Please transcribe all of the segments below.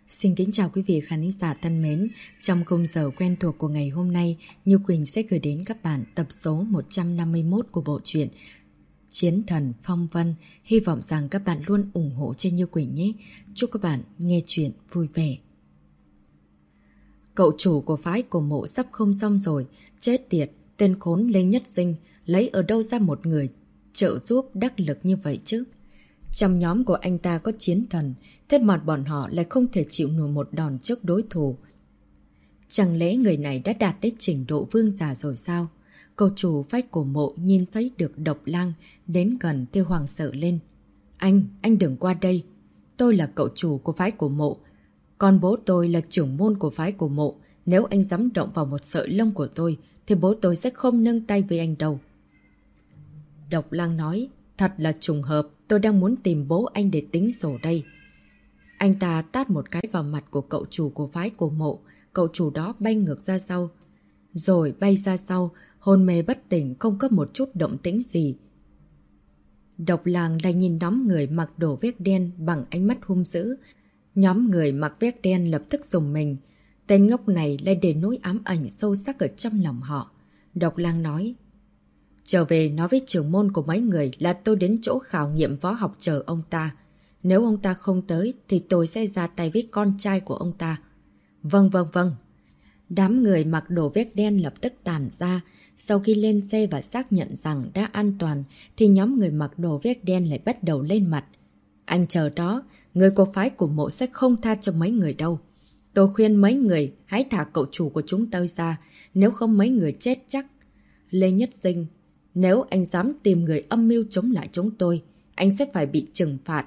Xin kính chào quý vị khán giả thân mến. Trong khung giờ quen thuộc của ngày hôm nay, Như Quỳnh sẽ gửi đến các bạn tập số 151 của bộ truyện Chiến Thần Phong Vân. Hy vọng rằng các bạn luôn ủng hộ cho Như Quỳnh nhé. Chúc các bạn nghe chuyện vui vẻ. Cậu chủ của phái cổ mộ sắp không xong rồi. Chết tiệt, tên khốn Lê Nhất Dinh lấy ở đâu ra một người trợ giúp đắc lực như vậy chứ? Trong nhóm của anh ta có chiến thần, thế mà bọn họ lại không thể chịu nổi một đòn trước đối thủ. Chẳng lẽ người này đã đạt đến trình độ vương giả rồi sao? Cậu chủ phái cổ mộ nhìn thấy được Độc Lang đến gần thì hoảng sợ lên. Anh đừng qua đây. Tôi là cậu chủ của phái cổ mộ. Còn bố tôi là trưởng môn của phái cổ mộ. Nếu anh dám động vào một sợi lông của tôi, thì bố tôi sẽ không nâng tay với anh đâu. Độc Lang nói, thật là trùng hợp, tôi đang muốn tìm bố anh để tính sổ đây. Anh ta tát một cái vào mặt của cậu chủ của phái cổ mộ, cậu chủ đó bay ngược ra sau. Rồi bay ra sau, hôn mê bất tỉnh, không có một chút động tĩnh gì. Độc Lang lại nhìn nhóm người mặc đồ vest đen bằng ánh mắt hung dữ. Nhóm người mặc vest đen lập tức rùng mình. Tên ngốc này lại để nỗi ám ảnh sâu sắc ở trong lòng họ. Độc Lang nói, trở về nói với trưởng môn của mấy người là tôi đến chỗ khảo nghiệm võ học chờ ông ta. Nếu ông ta không tới thì tôi sẽ ra tay với con trai của ông ta. Vâng. Đám người mặc đồ vest đen lập tức tản ra. Sau khi lên xe và xác nhận rằng đã an toàn thì nhóm người mặc đồ vest đen lại bắt đầu lên mặt. Anh chờ đó, người của phái của mộ sẽ không tha cho mấy người đâu. Tôi khuyên mấy người hãy thả cậu chủ của chúng tôi ra, nếu không mấy người chết chắc. Lê Nhất Dinh, nếu anh dám tìm người âm mưu chống lại chúng tôi, anh sẽ phải bị trừng phạt.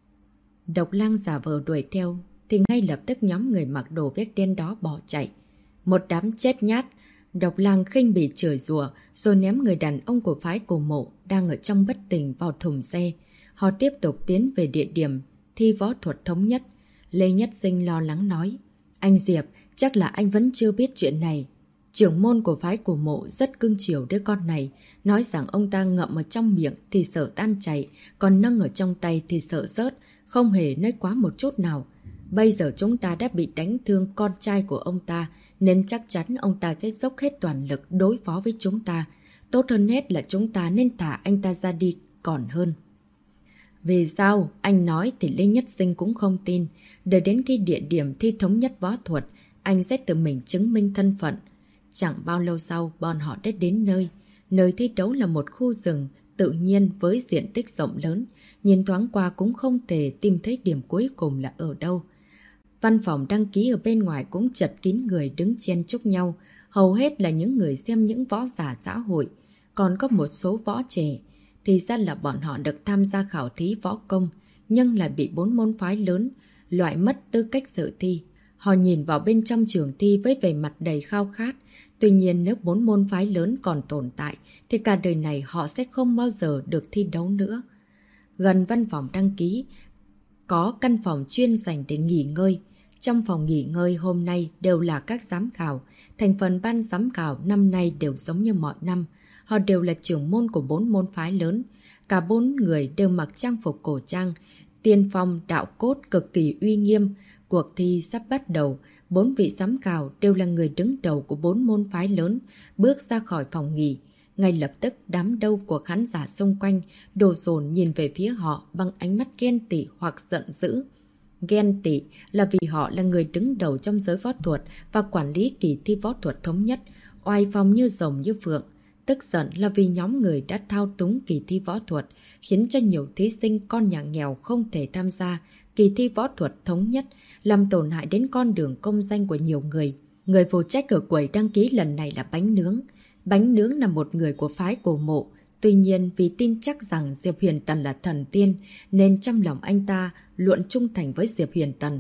Độc Lang giả vờ đuổi theo, thì ngay lập tức nhóm người mặc đồ vest đen đó bỏ chạy. Một đám chết nhát, Độc Lang khinh bỉ chửi rủa, rồi ném người đàn ông của phái cổ mộ đang ở trong bất tỉnh vào thùng xe. Họ tiếp tục tiến về địa điểm thi võ thuật thống nhất. Lê Nhất Dinh lo lắng nói, anh Diệp, chắc là anh vẫn chưa biết chuyện này. Trưởng môn của phái cổ mộ rất cưng chiều đứa con này, nói rằng ông ta ngậm ở trong miệng thì sợ tan chảy, còn nâng ở trong tay thì sợ rớt, không hề nói quá một chút nào. Bây giờ chúng ta đã bị đánh thương con trai của ông ta, nên chắc chắn ông ta sẽ dốc hết toàn lực đối phó với chúng ta. Tốt hơn hết là chúng ta nên thả anh ta ra đi còn hơn. Vì sao? Anh nói thì Lê Nhất Dinh cũng không tin. Đợi đến khi địa điểm thi thống nhất võ thuật, anh sẽ tự mình chứng minh thân phận. Chẳng bao lâu sau, bọn họ đã đến nơi. Nơi thi đấu là một khu rừng tự nhiên với diện tích rộng lớn. Nhìn thoáng qua cũng không thể tìm thấy điểm cuối cùng là ở đâu. Văn phòng đăng ký ở bên ngoài cũng chật kín người đứng chen chúc nhau. Hầu hết là những người xem những võ giả xã hội. Còn có một số võ trẻ. Thì ra là bọn họ được tham gia khảo thí võ công, nhưng lại bị 4 môn phái lớn loại mất tư cách dự thi. Họ nhìn vào bên trong trường thi với vẻ mặt đầy khao khát. Tuy nhiên nếu 4 môn phái lớn còn tồn tại thì cả đời này họ sẽ không bao giờ được thi đấu nữa. Gần văn phòng đăng ký có căn phòng chuyên dành để nghỉ ngơi. Trong phòng nghỉ ngơi hôm nay đều là các giám khảo. Thành phần ban giám khảo năm nay đều giống như mọi năm. Họ đều là trưởng môn của 4 môn phái lớn. Cả 4 người đều mặc trang phục cổ trang. Tiên phong đạo cốt cực kỳ uy nghiêm. Cuộc thi sắp bắt đầu. 4 vị giám khảo đều là người đứng đầu của 4 môn phái lớn. Bước ra khỏi phòng nghỉ. Ngay lập tức đám đông của khán giả xung quanh đổ dồn nhìn về phía họ bằng ánh mắt ghen tị hoặc giận dữ. Ghen tị là vì họ là người đứng đầu trong giới võ thuật và quản lý kỳ thi võ thuật thống nhất, oai phong như rồng như phượng. Tức giận là vì nhóm người đã thao túng kỳ thi võ thuật, khiến cho nhiều thí sinh con nhà nghèo không thể tham gia kỳ thi võ thuật thống nhất, làm tổn hại đến con đường công danh của nhiều người. Người phụ trách ở quầy đăng ký lần này là Bánh Nướng. Bánh Nướng là một người của phái cổ mộ. Tuy nhiên vì tin chắc rằng Diệp Huyền Tần là thần tiên, nên trong lòng anh ta luôn trung thành với Diệp Huyền Tần.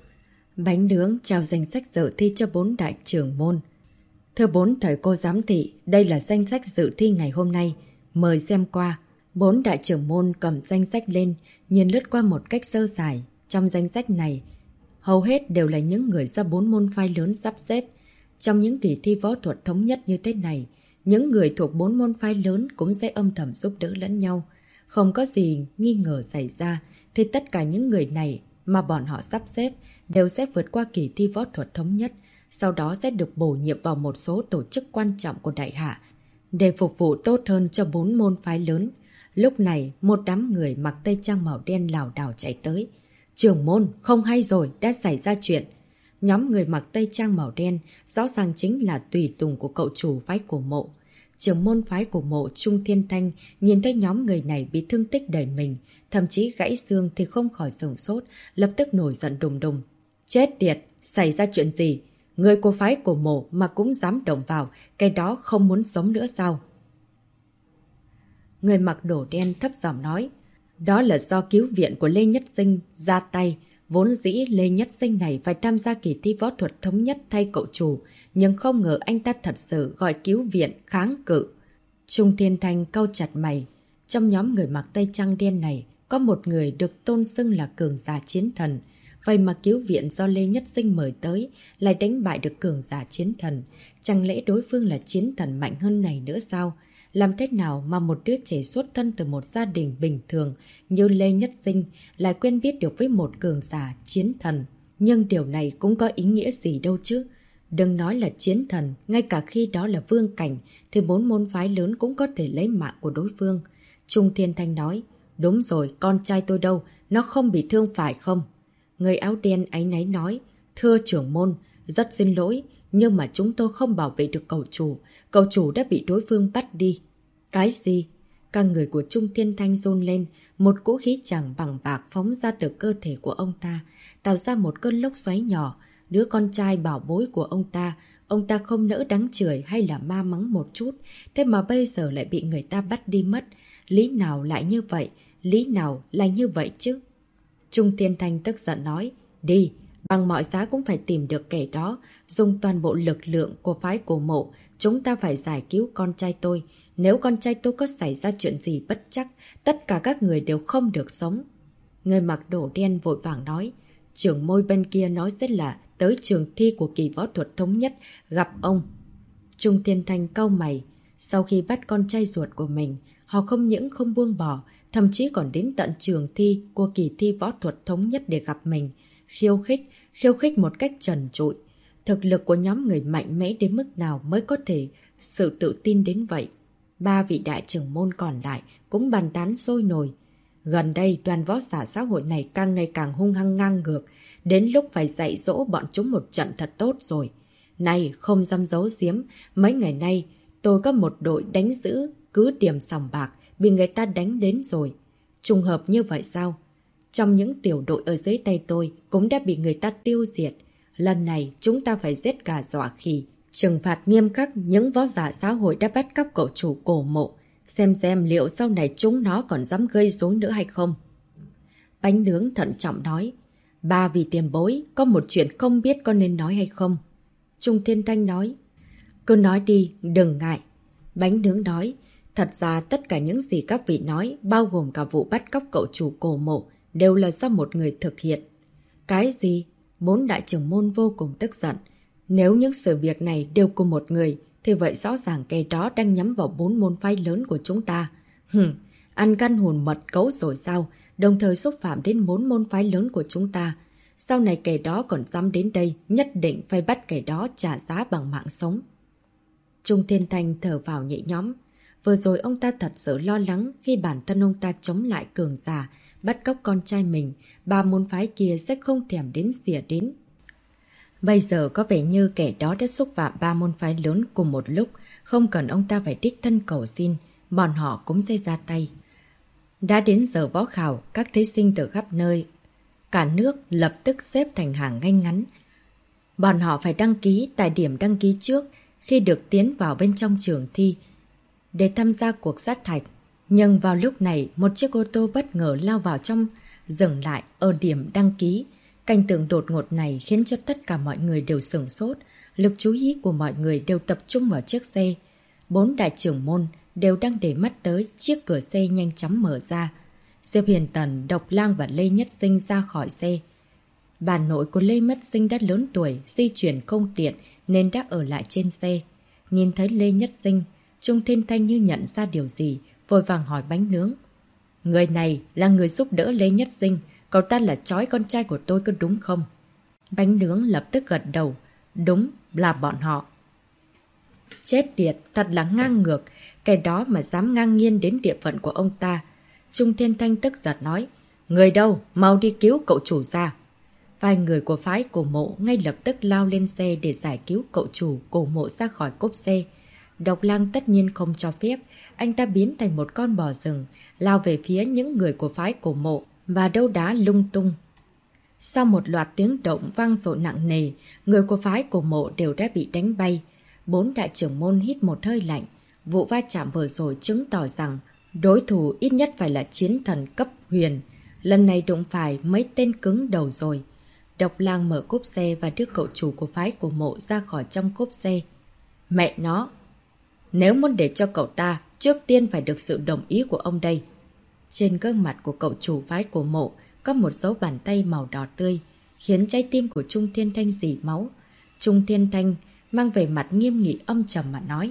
Bánh Nướng trao danh sách dự thi cho 4 đại trưởng môn. Thưa 4 thầy cô giám thị, đây là danh sách dự thi ngày hôm nay. Mời xem qua. 4 đại trưởng môn cầm danh sách lên, nhìn lướt qua một cách sơ sài. Trong danh sách này, hầu hết đều là những người do 4 môn phái lớn sắp xếp. Trong những kỳ thi võ thuật thống nhất như thế này, những người thuộc 4 môn phái lớn cũng sẽ âm thầm giúp đỡ lẫn nhau. Không có gì nghi ngờ xảy ra, thì tất cả những người này mà bọn họ sắp xếp đều sẽ vượt qua kỳ thi võ thuật thống nhất, sau đó sẽ được bổ nhiệm vào một số tổ chức quan trọng của Đại Hạ, để phục vụ tốt hơn cho 4 môn phái lớn. Lúc này, một đám người mặc tây trang màu đen lảo đảo chạy tới. Trưởng môn, không hay rồi, đã xảy ra chuyện. Nhóm người mặc tây trang màu đen rõ ràng chính là tùy tùng của cậu chủ phái Cổ Mộ. Trưởng môn phái Cổ Mộ Trung Thiên Thanh nhìn thấy nhóm người này bị thương tích đầy mình, thậm chí gãy xương thì không khỏi sửng sốt, lập tức nổi giận đùng đùng. Chết tiệt, xảy ra chuyện gì? Người của phái Cổ Mộ mà cũng dám động vào, cái đó không muốn sống nữa sao? Người mặc đồ đen thấp giọng nói. Đó là do cứu viện của Lê Nhất Sinh ra tay. Vốn dĩ Lê Nhất Sinh này phải tham gia kỳ thi võ thuật thống nhất thay cậu chủ, nhưng không ngờ anh ta thật sự gọi cứu viện kháng cự. Trung Thiên Thanh cau chặt mày. Trong nhóm người mặc tây trang đen này, có một người được tôn xưng là cường giả chiến thần. Vậy mà cứu viện do Lê Nhất Sinh mời tới lại đánh bại được cường giả chiến thần. Chẳng lẽ đối phương là chiến thần mạnh hơn này nữa sao? Làm thế nào mà một đứa trẻ xuất thân từ một gia đình bình thường như Lê Nhất Sinh lại quen biết được với một cường giả chiến thần? Nhưng điều này cũng có ý nghĩa gì đâu chứ? Đừng nói là chiến thần, ngay cả khi đó là vương cảnh thì 4 môn phái lớn cũng có thể lấy mạng của đối phương. Trung Thiên Thanh nói, đúng rồi, con trai tôi đâu, nó không bị thương phải không? Người áo đen áy náy nói, thưa trưởng môn, rất xin lỗi, nhưng mà chúng tôi không bảo vệ được cậu chủ đã bị đối phương bắt đi. Cái gì? Các người của Trung Thiên Thanh run lên, một cỗ khí chàng bằng bạc phóng ra từ cơ thể của ông ta, tạo ra một cơn lốc xoáy nhỏ. Đứa con trai bảo bối của ông ta không nỡ đắng chửi hay là ma mắng một chút, thế mà bây giờ lại bị người ta bắt đi mất. Lý nào lại như vậy? Lý nào lại như vậy chứ? Trung Thiên Thanh tức giận nói, đi, bằng mọi giá cũng phải tìm được kẻ đó, dùng toàn bộ lực lượng của phái Cổ Mộ, chúng ta phải giải cứu con trai tôi. Nếu con trai tôi có xảy ra chuyện gì bất chắc, tất cả các người đều không được sống. Người mặc đồ đen vội vàng nói, trưởng môi bên kia nói sẽ là tới trường thi của kỳ võ thuật thống nhất, gặp ông. Trung Thiên Thanh cau mày, sau khi bắt con trai ruột của mình, họ không những không buông bỏ, thậm chí còn đến tận trường thi của kỳ thi võ thuật thống nhất để gặp mình, khiêu khích một cách trần trụi. Thực lực của nhóm người mạnh mẽ đến mức nào mới có thể sự tự tin đến vậy? 3 vị đại trưởng môn còn lại cũng bàn tán sôi nổi. Gần đây đoàn võ giả xã hội này càng ngày càng hung hăng ngang ngược, đến lúc phải dạy dỗ bọn chúng một trận thật tốt rồi. Này, không dám giấu giếm, mấy ngày nay tôi có một đội đánh giữ cứ điểm sòng bạc, bị người ta đánh đến rồi. Trùng hợp như vậy sao? Trong những tiểu đội ở dưới tay tôi cũng đã bị người ta tiêu diệt. Lần này chúng ta phải giết gà dọa khỉ, trừng phạt nghiêm khắc những võ giả xã hội đã bắt cóc cậu chủ Cổ Mộ. Xem liệu sau này chúng nó còn dám gây rối nữa hay không. Bánh nướng thận trọng nói, 3 vị tiền bối, có một chuyện không biết có nên nói hay không. Trung Thiên Thanh nói, cứ nói đi, đừng ngại. Bánh nướng nói, thật ra tất cả những gì các vị nói, bao gồm cả vụ bắt cóc cậu chủ Cổ Mộ, đều là do một người thực hiện. Cái gì? 4 đại trưởng môn vô cùng tức giận. Nếu những sự việc này đều của một người, thì vậy rõ ràng kẻ đó đang nhắm vào 4 môn phái lớn của chúng ta. Ăn gan hùn mật cấu rồi sao? Đồng thời xúc phạm đến 4 môn phái lớn của chúng ta. Sau này kẻ đó còn dám đến đây, nhất định phải bắt kẻ đó trả giá bằng mạng sống. Trung Thiên Thanh thở vào nhẹ nhõm. Vừa rồi ông ta thật sự lo lắng khi bản thân ông ta chống lại cường giả, bắt cóc con trai mình, 3 môn phái kia sẽ không thèm đến xỉa đến. Bây giờ có vẻ như kẻ đó đã xúc phạm 3 môn phái lớn cùng một lúc, không cần ông ta phải đích thân cầu xin, bọn họ cũng sẽ ra tay. Đã đến giờ võ khảo, các thí sinh từ khắp nơi, cả nước lập tức xếp thành hàng ngay ngắn. Bọn họ phải đăng ký tại điểm đăng ký trước khi được tiến vào bên trong trường thi để tham gia cuộc sát hạch. Nhưng vào lúc này, một chiếc ô tô bất ngờ lao vào trong, dừng lại ở điểm đăng ký. Cảnh tượng đột ngột này khiến cho tất cả mọi người đều sửng sốt. Lực chú ý của mọi người đều tập trung vào chiếc xe. 4 đại trưởng môn đều đang để mắt tới chiếc cửa xe nhanh chóng mở ra. Diệp Hiền Tần, Độc Lang và Lê Nhất Sinh ra khỏi xe. Bà nội của Lê Nhất Sinh đã lớn tuổi, di chuyển không tiện nên đã ở lại trên xe. Nhìn thấy Lê Nhất Sinh, Trung Thiên Thanh như nhận ra điều gì, vội vàng hỏi bánh nướng. Người này là người giúp đỡ Lê Nhất Sinh, cậu ta là chói con trai của tôi có đúng không? Bánh nướng lập tức gật đầu. Đúng là bọn họ. Chết tiệt, thật là ngang ngược. Cái đó mà dám ngang nhiên đến địa phận của ông ta. Trung Thiên Thanh tức giận nói. Người đâu? Mau đi cứu cậu chủ ra. Vài người của phái cổ mộ ngay lập tức lao lên xe để giải cứu cậu chủ cổ mộ ra khỏi cốp xe. Độc Lang tất nhiên không cho phép. Anh ta biến thành một con bò rừng, lao về phía những người của phái cổ mộ và đấu đá lung tung. Sau một loạt tiếng động vang dội nặng nề, người của phái cổ mộ đều đã bị đánh bay. 4 đại trưởng môn hít một hơi lạnh. Vụ va chạm vừa rồi chứng tỏ rằng đối thủ ít nhất phải là chiến thần cấp huyền. Lần này đụng phải mấy tên cứng đầu rồi. Độc Lang mở cốp xe và đưa cậu chủ của phái cổ mộ ra khỏi trong cốp xe. Mẹ nó! Nếu muốn để cho cậu ta, trước tiên phải được sự đồng ý của ông đây. Trên gương mặt của cậu chủ phái cổ mộ có một dấu bàn tay màu đỏ tươi, khiến trái tim của Trung Thiên Thanh rỉ máu. Trung Thiên Thanh mang về mặt nghiêm nghị âm trầm mà nói.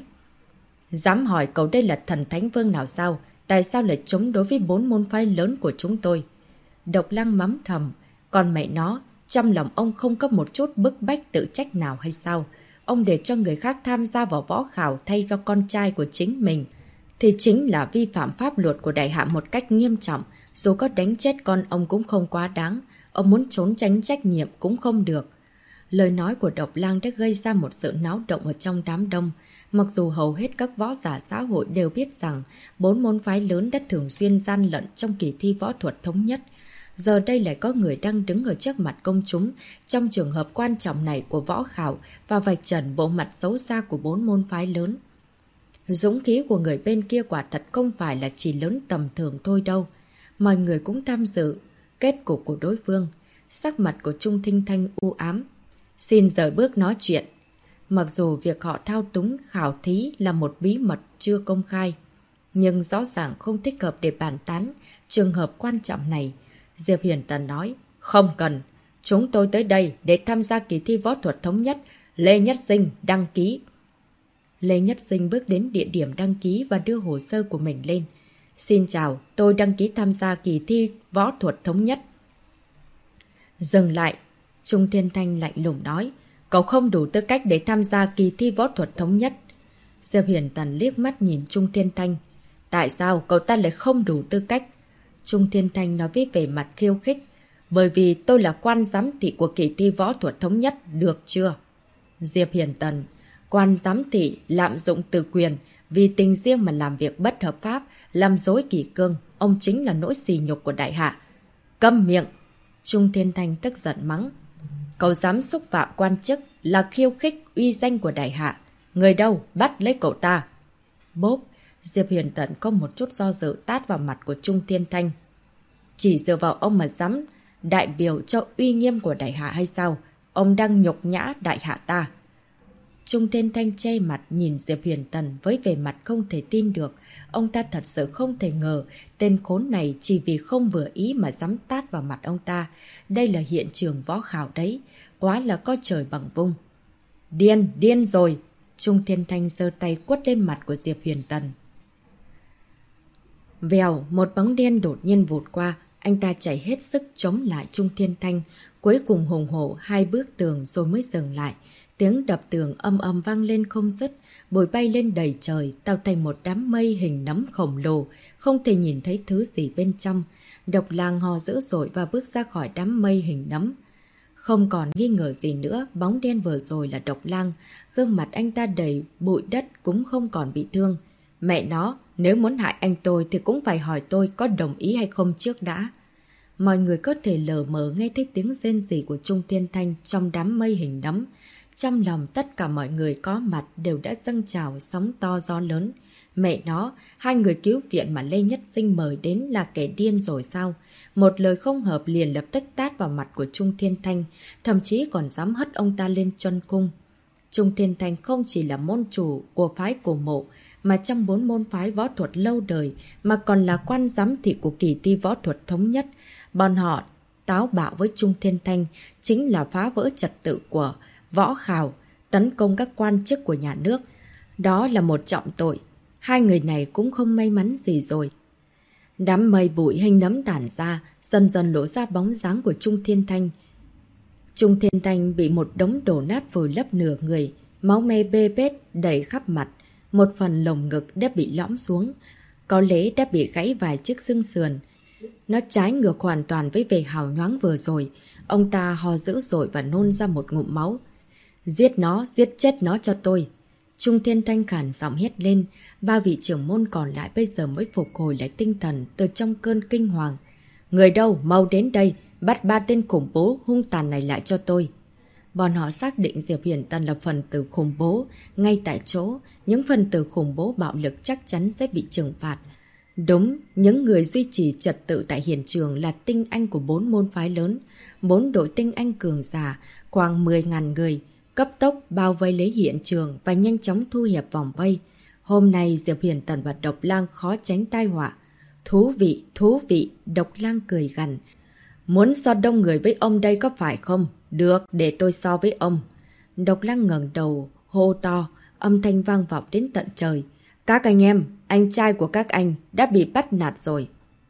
Dám hỏi cậu đây là thần thánh vương nào sao? Tại sao lại chống đối với 4 môn phái lớn của chúng tôi? Độc Lang mắng thầm. Còn mẹ nó, trong lòng ông không có một chút bức bách tự trách nào hay sao? Ông để cho người khác tham gia vào võ khảo thay cho con trai của chính mình, thì chính là vi phạm pháp luật của đại hạ một cách nghiêm trọng. Dù có đánh chết con ông cũng không quá đáng. Ông muốn trốn tránh trách nhiệm cũng không được. Lời nói của Độc Lang đã gây ra một sự náo động ở trong đám đông. Mặc dù hầu hết các võ giả xã hội đều biết rằng 4 môn phái lớn đã thường xuyên gian lận trong kỳ thi võ thuật thống nhất. Giờ đây lại có người đang đứng ở trước mặt công chúng trong trường hợp quan trọng này của võ khảo và vạch trần bộ mặt xấu xa của 4 môn phái lớn. Dũng khí của người bên kia quả thật không phải là chỉ lớn tầm thường thôi đâu. Mọi người cũng tham dự kết cục của đối phương. Sắc mặt của Trung Thiên Thanh u ám. Xin rời bước nói chuyện. Mặc dù việc họ thao túng khảo thí là một bí mật chưa công khai, nhưng rõ ràng không thích hợp để bàn tán trường hợp quan trọng này. Diệp Hiển Tần nói, không cần. Chúng tôi tới đây để tham gia kỳ thi võ thuật thống nhất. Lê Nhất Sinh đăng ký. Lê Nhất Sinh bước đến địa điểm đăng ký và đưa hồ sơ của mình lên. Xin chào, tôi đăng ký tham gia kỳ thi võ thuật thống nhất. Dừng lại. Trung Thiên Thanh lạnh lùng nói, cậu không đủ tư cách để tham gia kỳ thi võ thuật thống nhất. Diệp Hiển Tần liếc mắt nhìn Trung Thiên Thanh. Tại sao cậu ta lại không đủ tư cách? Trung Thiên Thanh nói với vẻ mặt khiêu khích. Bởi vì tôi là quan giám thị của kỳ thi võ thuật thống nhất, được chưa? Diệp Hiển Tần, quan giám thị lạm dụng từ quyền, vì tình riêng mà làm việc bất hợp pháp, làm dối kỷ cương, ông chính là nỗi sỉ nhục của đại hạ. Câm miệng! Trung Thiên Thanh tức giận mắng. Cậu dám xúc phạm quan chức là khiêu khích uy danh của đại hạ. Người đâu? Bắt lấy cậu ta! Bốp! Diệp Hiển Tần có một chút do dự tát vào mặt của Trung Thiên Thanh. Chỉ dựa vào ông mà dám đại biểu cho uy nghiêm của đại hạ hay sao? Ông đang nhục nhã đại hạ ta. Trung Thiên Thanh che mặt nhìn Diệp Hiển Tần với vẻ mặt không thể tin được. Ông ta thật sự không thể ngờ tên khốn này chỉ vì không vừa ý mà dám tát vào mặt ông ta. Đây là hiện trường võ khảo đấy. Quá là có trời bằng vung. Điên, điên rồi! Trung Thiên Thanh giơ tay quất lên mặt của Diệp Hiển Tần. Vèo, một bóng đen đột nhiên vụt qua. Anh ta chạy hết sức chống lại Trung Thiên Thanh. Cuối cùng hùng hổ 2 bước tường rồi mới dừng lại. Tiếng đập tường âm âm vang lên không dứt. Bụi bay lên đầy trời, tạo thành một đám mây hình nấm khổng lồ. Không thể nhìn thấy thứ gì bên trong. Độc Lang hò dữ dội và bước ra khỏi đám mây hình nấm. Không còn nghi ngờ gì nữa, bóng đen vừa rồi là Độc Lang. Gương mặt anh ta đầy bụi đất cũng không còn bị thương. Mẹ nó, nếu muốn hại anh tôi thì cũng phải hỏi tôi có đồng ý hay không trước đã. Mọi người có thể lờ mờ nghe thấy tiếng rên rỉ của Trung Thiên Thanh trong đám mây hình nấm. Trong lòng tất cả mọi người có mặt đều đã dâng trào sóng to gió lớn. Mẹ nó, 2 người cứu viện mà Lê Nhất Sinh mời đến là kẻ điên rồi sao? Một lời không hợp liền lập tức tát vào mặt của Trung Thiên Thanh, thậm chí còn dám hất ông ta lên chân cung. Trung Thiên Thanh không chỉ là môn chủ của phái cổ mộ, mà trong 4 môn phái võ thuật lâu đời, mà còn là quan giám thị của kỳ thi võ thuật thống nhất. Bọn họ táo bạo với Trung Thiên Thanh chính là phá vỡ trật tự của võ khảo, tấn công các quan chức của nhà nước. Đó là một trọng tội. 2 người này cũng không may mắn gì rồi. Đám mây bụi hình nấm tản ra, dần dần lộ ra bóng dáng của Trung Thiên Thanh. Trung Thiên Thanh bị một đống đổ nát vùi lấp nửa người, máu me bê bết đầy khắp mặt. Một phần lồng ngực đã bị lõm xuống, có lẽ đã bị gãy vài chiếc xương sườn. Nó trái ngược hoàn toàn với vẻ hào nhoáng vừa rồi. Ông ta ho dữ dội và nôn ra một ngụm máu. Giết nó, giết chết nó cho tôi. Trung Thiên Thanh khàn giọng hét lên. Ba vị trưởng môn còn lại bây giờ mới phục hồi lại tinh thần từ trong cơn kinh hoàng. Người đâu, mau đến đây, bắt ba tên khủng bố hung tàn này lại cho tôi. Bọn họ xác định Diệp Hiển Tần là phần tử khủng bố. Ngay tại chỗ, những phần tử khủng bố bạo lực chắc chắn sẽ bị trừng phạt. Đúng, những người duy trì trật tự tại hiện trường là tinh anh của 4 môn phái lớn. 4 đội tinh anh cường giả, khoảng 10.000 người, cấp tốc bao vây lấy hiện trường và nhanh chóng thu hẹp vòng vây. Hôm nay Diệp Hiển Tần và Độc Lang khó tránh tai họa. Thú vị, Độc Lang cười gằn. Muốn so đông người với ông đây có phải không? Được, để tôi so với ông. Độc Lang ngẩng đầu, hô to, âm thanh vang vọng đến tận trời. Các anh em, anh trai của các anh đã bị bắt nạt rồi.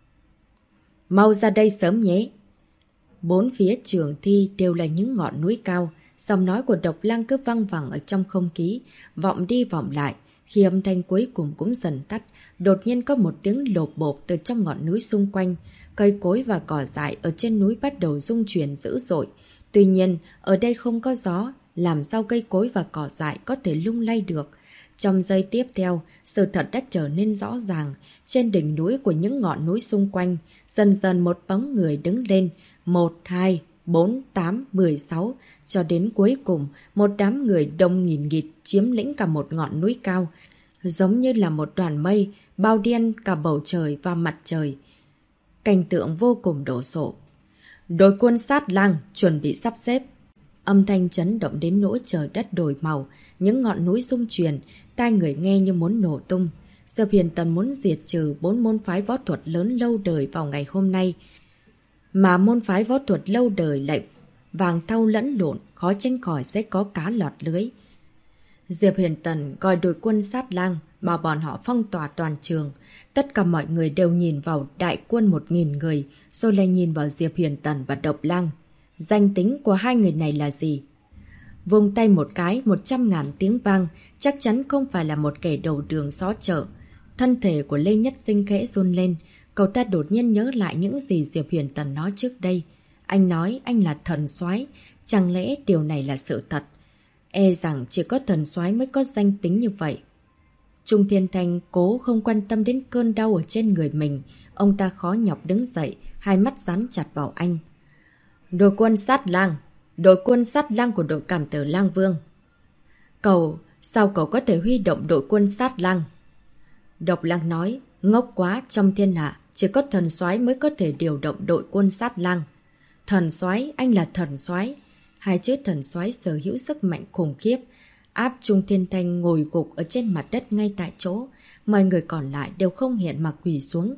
Mau ra đây sớm nhé. Bốn phía trường thi đều là những ngọn núi cao. Giọng nói của Độc Lang cứ văng vẳng ở trong không khí, vọng đi vọng lại. Khi âm thanh cuối cùng cũng dần tắt, đột nhiên có một tiếng lộp bộp từ trong ngọn núi xung quanh. Cây cối và cỏ dại ở trên núi bắt đầu rung chuyển dữ dội. Tuy nhiên, ở đây không có gió, làm sao cây cối và cỏ dại có thể lung lay được. Trong giây tiếp theo, sự thật đã trở nên rõ ràng. Trên đỉnh núi của những ngọn núi xung quanh, dần dần một bóng người đứng lên. 1, 2, 4, 8, 16. Cho đến cuối cùng, một đám người đông nghìn nghịt chiếm lĩnh cả một ngọn núi cao. Giống như là một đoàn mây, bao đen cả bầu trời và mặt trời. Cảnh tượng vô cùng đổ sộ. Đội quân sát lang chuẩn bị sắp xếp. Âm thanh chấn động đến nỗi trời đất đổi màu, những ngọn núi rung chuyển, tai người nghe như muốn nổ tung. Diệp Hiển Tần muốn diệt trừ 4 môn phái võ thuật lớn lâu đời vào ngày hôm nay. Mà môn phái võ thuật lâu đời lại vàng thau lẫn lộn, khó tránh khỏi sẽ có cá lọt lưới. Diệp Hiển Tần gọi đội quân sát lang, bảo bọn họ phong tỏa toàn trường. Tất cả mọi người đều nhìn vào đại quân 1.000 người, rồi lại nhìn vào Diệp Hiển Tần và Độc Lang. Danh tính của hai người này là gì? Vùng tay một cái, 100.000 tiếng vang, chắc chắn không phải là một kẻ đầu đường xó chợ. Thân thể của Lê Nhất Sinh khẽ run lên, cậu ta đột nhiên nhớ lại những gì Diệp Hiển Tần nói trước đây. Anh nói anh là thần soái, chẳng lẽ điều này là sự thật? E rằng chỉ có thần soái mới có danh tính như vậy. Trung Thiên Thanh cố không quan tâm đến cơn đau ở trên người mình. Ông ta khó nhọc đứng dậy, hai mắt dán chặt vào anh. Đội quân sát lang của đội cảm tử lang vương. Sao cậu có thể huy động đội quân sát lang? Độc Lang nói, ngốc quá, trong thiên hạ, chỉ có thần soái mới có thể điều động đội quân sát lang. Thần soái, anh là thần soái. Hai chữ thần soái sở hữu sức mạnh khủng khiếp, áp Trung Thiên Thanh ngồi gục ở trên mặt đất ngay tại chỗ. Mọi người còn lại đều không hẹn mà quỳ xuống.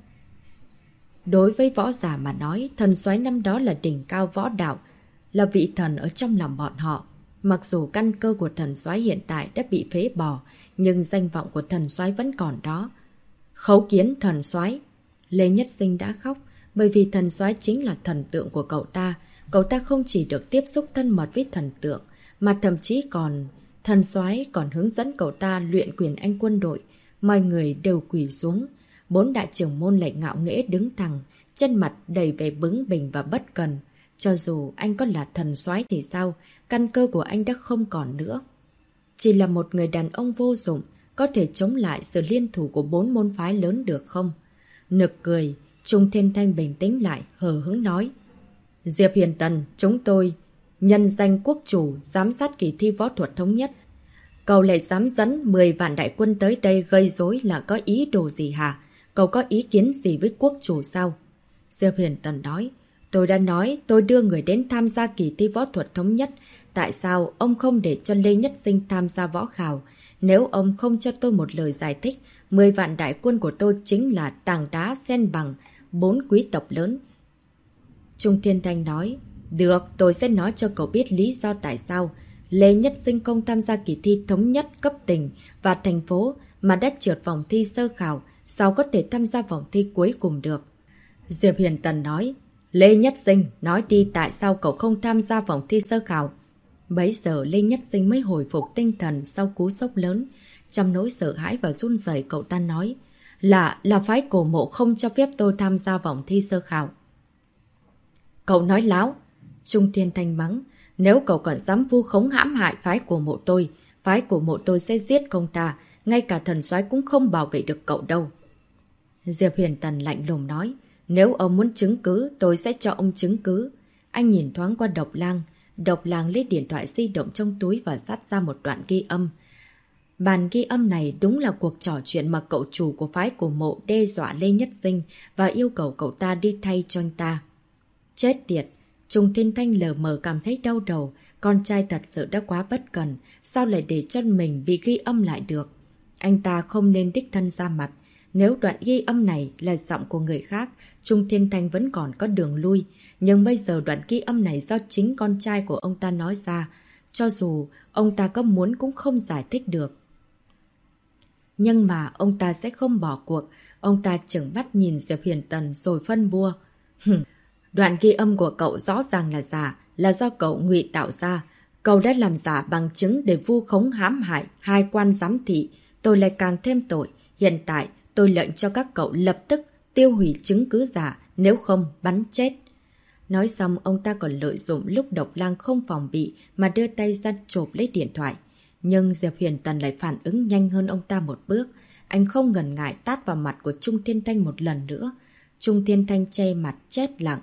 Đối với võ giả mà nói, thần soái năm đó là đỉnh cao võ đạo, là vị thần ở trong lòng bọn họ. Mặc dù căn cơ của thần soái hiện tại đã bị phế bỏ, nhưng danh vọng của thần soái vẫn còn đó. Khấu kiến thần soái. Lê Nhất Sinh đã khóc, bởi vì thần soái chính là thần tượng của cậu ta. Cậu ta không chỉ được tiếp xúc thân mật với thần tượng, mà thậm chí thần soái còn hướng dẫn cậu ta luyện quyền anh quân đội. Mọi người đều quỳ xuống. 4 đại trưởng môn lại ngạo nghễ đứng thẳng, chân mặt đầy vẻ bướng bỉnh và bất cần. Cho dù anh có là thần soái thì sao, căn cơ của anh đã không còn nữa. Chỉ là một người đàn ông vô dụng, có thể chống lại sự liên thủ của 4 môn phái lớn được không? Nực cười, Trung Thiên Thanh bình tĩnh lại, hờ hững nói. Diệp Hiển Tần, chúng tôi nhân danh quốc chủ giám sát kỳ thi võ thuật thống nhất. Cậu lại dám dẫn 10 vạn đại quân tới đây gây rối là có ý đồ gì hả? Cậu có ý kiến gì với quốc chủ sao? Diệp Hiển Tần nói, tôi đã nói tôi đưa người đến tham gia kỳ thi võ thuật thống nhất. Tại sao ông không để cho Lê Nhất Sinh tham gia võ khảo? Nếu ông không cho tôi một lời giải thích, 10 vạn đại quân của tôi chính là tảng đá xen bằng 4 quý tộc lớn. Trung Thiên Thanh nói, được, tôi sẽ nói cho cậu biết lý do tại sao Lê Nhất Sinh không tham gia kỳ thi thống nhất cấp tỉnh và thành phố mà đã trượt vòng thi sơ khảo, sao có thể tham gia vòng thi cuối cùng được. Diệp Hiển Tần nói, Lê Nhất Sinh, nói đi tại sao cậu không tham gia vòng thi sơ khảo? Bấy giờ Lê Nhất Sinh mới hồi phục tinh thần sau cú sốc lớn. Trong nỗi sợ hãi và run rẩy cậu ta nói, là phái cổ mộ không cho phép tôi tham gia vòng thi sơ khảo. Cậu nói láo. Trung Thiên Thanh mắng, nếu cậu còn dám vu khống hãm hại phái cổ mộ tôi sẽ giết công ta, ngay cả thần soái cũng không bảo vệ được cậu đâu. Diệp Huyền Tần lạnh lùng nói, nếu ông muốn chứng cứ, tôi sẽ cho ông chứng cứ. Anh nhìn thoáng qua Độc Lang lấy điện thoại di động trong túi và dắt ra một đoạn ghi âm. Bản ghi âm này đúng là cuộc trò chuyện mà cậu chủ của phái cổ mộ đe dọa Lê Nhất Sinh và yêu cầu cậu ta đi thay cho anh ta. Chết tiệt! Trung Thiên Thanh lờ mờ cảm thấy đau đầu, con trai thật sự đã quá bất cần, sao lại để cho mình bị ghi âm lại được? Anh ta không nên đích thân ra mặt. Nếu đoạn ghi âm này là giọng của người khác, Trung Thiên Thanh vẫn còn có đường lui. Nhưng bây giờ đoạn ghi âm này do chính con trai của ông ta nói ra. Cho dù ông ta có muốn cũng không giải thích được. Nhưng mà ông ta sẽ không bỏ cuộc. Ông ta trừng mắt nhìn Diệp Huyền Tần rồi phân bua. Đoạn ghi âm của cậu rõ ràng là giả, là do cậu ngụy tạo ra. Cậu đã làm giả bằng chứng để vu khống hãm hại hai quan giám thị. Tôi lại càng thêm tội. Hiện tại tôi lệnh cho các cậu lập tức tiêu hủy chứng cứ giả, nếu không bắn chết. Nói xong ông ta còn lợi dụng lúc Độc Lang không phòng bị mà đưa tay ra chộp lấy điện thoại. Nhưng Diệp Huyền Tần lại phản ứng nhanh hơn ông ta một bước. Anh không ngần ngại tát vào mặt của Trung Thiên Thanh một lần nữa. Trung Thiên Thanh che mặt chết lặng.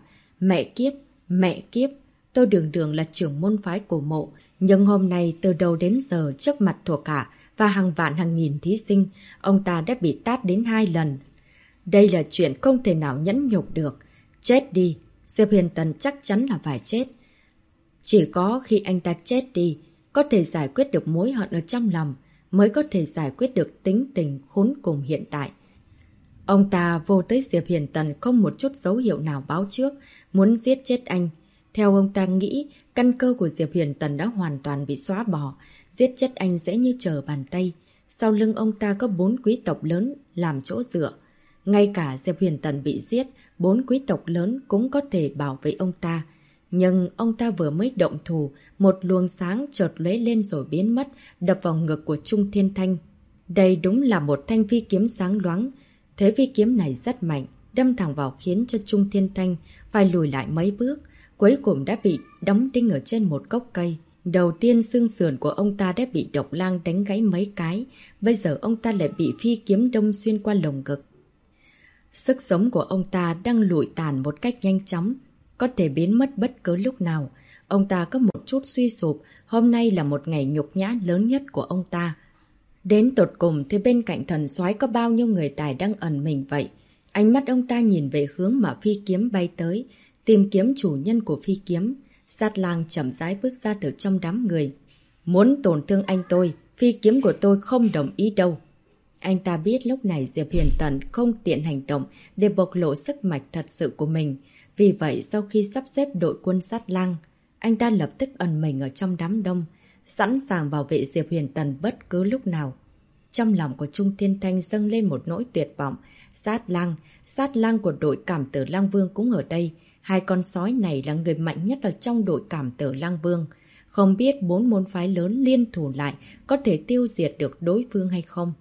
Mẹ kiếp, tôi đường là trưởng môn phái cổ mộ. Nhưng hôm nay từ đầu đến giờ trước mặt thuộc hạ và hàng vạn hàng nghìn thí sinh, ông ta đã bị tát đến 2 lần. Đây là chuyện không thể nào nhẫn nhục được. Chết đi, Diệp Huyền Tần chắc chắn là phải chết. Chỉ có khi anh ta chết đi, có thể giải quyết được mối hận ở trong lòng, mới có thể giải quyết được tính tình khốn cùng hiện tại. Ông ta vô tới Diệp Huyền Tần không một chút dấu hiệu nào báo trước, muốn giết chết anh. Theo ông ta nghĩ, căn cơ của Diệp Huyền Tần đã hoàn toàn bị xóa bỏ, giết chết anh dễ như trở bàn tay. Sau lưng ông ta có 4 quý tộc lớn làm chỗ dựa. Ngay cả Diệp Huyền Tần bị giết, 4 quý tộc lớn cũng có thể bảo vệ ông ta. Nhưng ông ta vừa mới động thủ, một luồng sáng chợt lóe lên rồi biến mất, đập vào ngực của Trung Thiên Thanh. Đây đúng là một thanh phi kiếm sáng loáng. Thế phi kiếm này rất mạnh, đâm thẳng vào khiến cho Trung Thiên Thanh phải lùi lại mấy bước, cuối cùng đã bị đóng đinh ở trên một gốc cây. Đầu tiên xương sườn của ông ta đã bị Độc Lang đánh gãy mấy cái, bây giờ ông ta lại bị phi kiếm đâm xuyên qua lồng ngực. Sức sống của ông ta đang lụi tàn một cách nhanh chóng, có thể biến mất bất cứ lúc nào. Ông ta có một chút suy sụp, hôm nay là một ngày nhục nhã lớn nhất của ông ta. Đến tột cùng thì bên cạnh thần soái có bao nhiêu người tài đang ẩn mình vậy? Ánh mắt ông ta nhìn về hướng mà phi kiếm bay tới, tìm kiếm chủ nhân của phi kiếm. Sát Lang chậm rãi bước ra từ trong đám người. Muốn tổn thương anh tôi, phi kiếm của tôi không đồng ý đâu. Anh ta biết lúc này Diệp Huyền Tần không tiện hành động để bộc lộ sức mạnh thật sự của mình. Vì vậy sau khi sắp xếp đội quân Sát Lang, anh ta lập tức ẩn mình ở trong đám đông, sẵn sàng bảo vệ Diệp Huyền Tần bất cứ lúc nào. Trong lòng của Trung Thiên Thanh dâng lên một nỗi tuyệt vọng. Sát Lang của đội Cảm Tử Lang Vương cũng ở đây. Hai con sói này là người mạnh nhất ở trong đội Cảm Tử Lang Vương. Không biết 4 môn phái lớn liên thủ lại có thể tiêu diệt được đối phương hay không.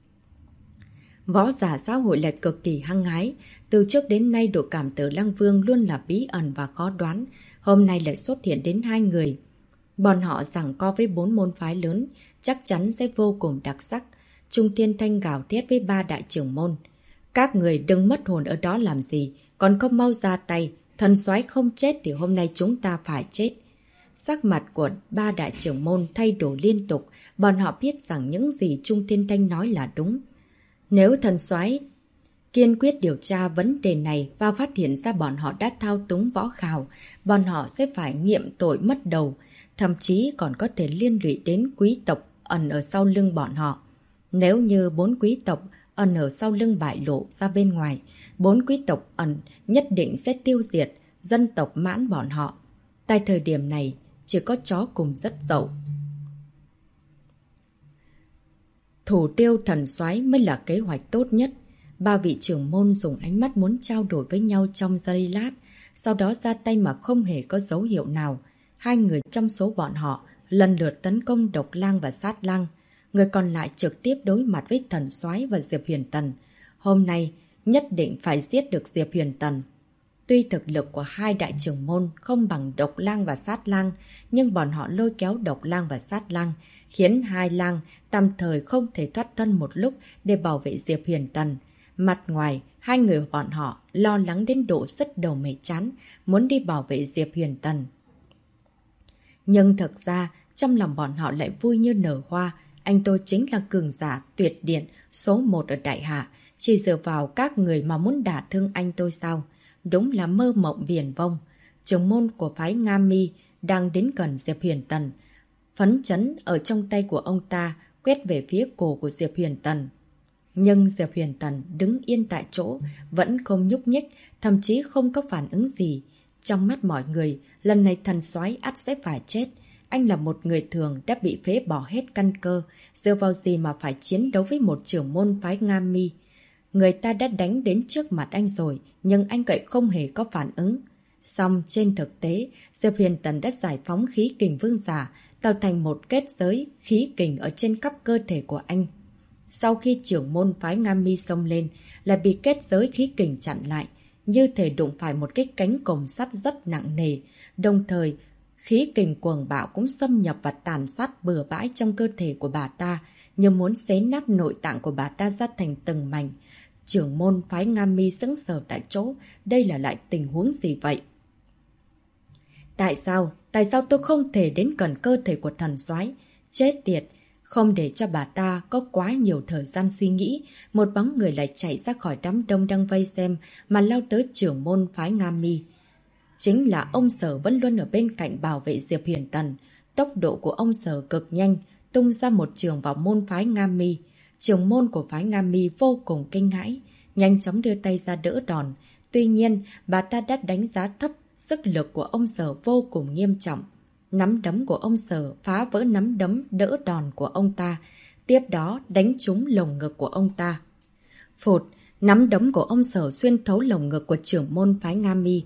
Võ giả xã hội lại cực kỳ hăng hái. Từ trước đến nay đội Cảm Tử Lang Vương luôn là bí ẩn và khó đoán. Hôm nay lại xuất hiện đến 2 người. Bọn họ giằng co với 4 môn phái lớn, chắc chắn sẽ vô cùng đặc sắc. Trung Thiên Thanh gào thét với 3 đại trưởng môn. Các người đừng mất hồn ở đó làm gì, còn không mau ra tay. Thần soái không chết thì hôm nay chúng ta phải chết. Sắc mặt của 3 đại trưởng môn thay đổi liên tục, bọn họ biết rằng những gì Trung Thiên Thanh nói là đúng. Nếu thần soái kiên quyết điều tra vấn đề này và phát hiện ra bọn họ đã thao túng võ khảo, bọn họ sẽ phải nghiệm tội mất đầu, thậm chí còn có thể liên lụy đến quý tộc ẩn ở sau lưng bọn họ. Nếu như 4 quý tộc ẩn ở sau lưng bại lộ ra bên ngoài, 4 quý tộc ẩn nhất định sẽ tiêu diệt dân tộc Mãn bọn họ. Tại thời điểm này, chỉ có chó cùng rất dậu. Thủ tiêu thần soái mới là kế hoạch tốt nhất. 3 vị trưởng môn dùng ánh mắt muốn trao đổi với nhau trong giây lát. sau đó ra tay mà không hề có dấu hiệu nào. Hai người trong số bọn họ lần lượt tấn công Độc Lang và Sát Lang. Người còn lại trực tiếp đối mặt với Thần Soái và Diệp Huyền Tần. Hôm nay, nhất định phải giết được Diệp Huyền Tần. Tuy thực lực của hai đại trưởng môn không bằng Độc Lang và Sát Lang, nhưng bọn họ lôi kéo Độc Lang và Sát Lang, khiến hai lang tạm thời không thể thoát thân một lúc để bảo vệ Diệp Huyền Tần. Mặt ngoài, hai người bọn họ lo lắng đến độ sứt đầu mẻ chán, muốn đi bảo vệ Diệp Huyền Tần. Nhưng thực ra, trong lòng bọn họ lại vui như nở hoa. Anh tôi chính là cường giả tuyệt điện số 1 ở Đại Hạ. Chỉ dựa vào các người mà muốn đả thương anh tôi sao? Đúng là mơ mộng viển vông. Trưởng môn của phái Nga Mi đang đến gần Diệp Huyền Tần. Phấn chấn ở trong tay của ông ta quét về phía cổ của Diệp Huyền Tần. Nhưng Diệp Huyền Tần đứng yên tại chỗ, vẫn không nhúc nhích, thậm chí không có phản ứng gì. Trong mắt mọi người, lần này Thần Soái ắt sẽ phải chết. Anh là một người thường đã bị phế bỏ hết căn cơ, dựa vào gì mà phải chiến đấu với một trưởng môn phái Nga Mi. Người ta đã đánh đến trước mặt anh rồi, nhưng anh cậy không hề có phản ứng. Song trên thực tế, Diệp Huyền Tần đã giải phóng khí kình vương giả, tạo thành một kết giới khí kình ở trên khắp cơ thể của anh. Sau khi trưởng môn phái Nga Mi xông lên, lại bị kết giới khí kình chặn lại, như thể đụng phải một cái cánh cổng sắt rất nặng nề. Đồng thời, khí kình cuồng bạo cũng xâm nhập và tàn sát bừa bãi trong cơ thể của bà ta, như muốn xé nát nội tạng của bà ta ra thành từng mảnh. Trưởng môn phái Nga Mi sững sờ tại chỗ, đây là lại tình huống gì vậy? Tại sao? Tại sao tôi không thể đến gần cơ thể của Thần Soái? Chết tiệt! Không để cho bà ta có quá nhiều thời gian suy nghĩ, một bóng người lại chạy ra khỏi đám đông đang vây xem mà lao tới trưởng môn phái Nga Mi. Chính là ông Sở vẫn luôn ở bên cạnh bảo vệ Diệp Huyền Tần. Tốc độ của ông Sở cực nhanh, tung ra một trường vào môn phái Nga Mi. Trưởng môn của phái Nga Mi vô cùng kinh hãi, nhanh chóng đưa tay ra đỡ đòn. Tuy nhiên, bà ta đã đánh giá thấp sức lực của ông Sở vô cùng nghiêm trọng. Nắm đấm của ông Sở phá vỡ nắm đấm đỡ đòn của ông ta, tiếp đó đánh trúng lồng ngực của ông ta. Phụt, nắm đấm của ông Sở xuyên thấu lồng ngực của trưởng môn phái Nga Mi.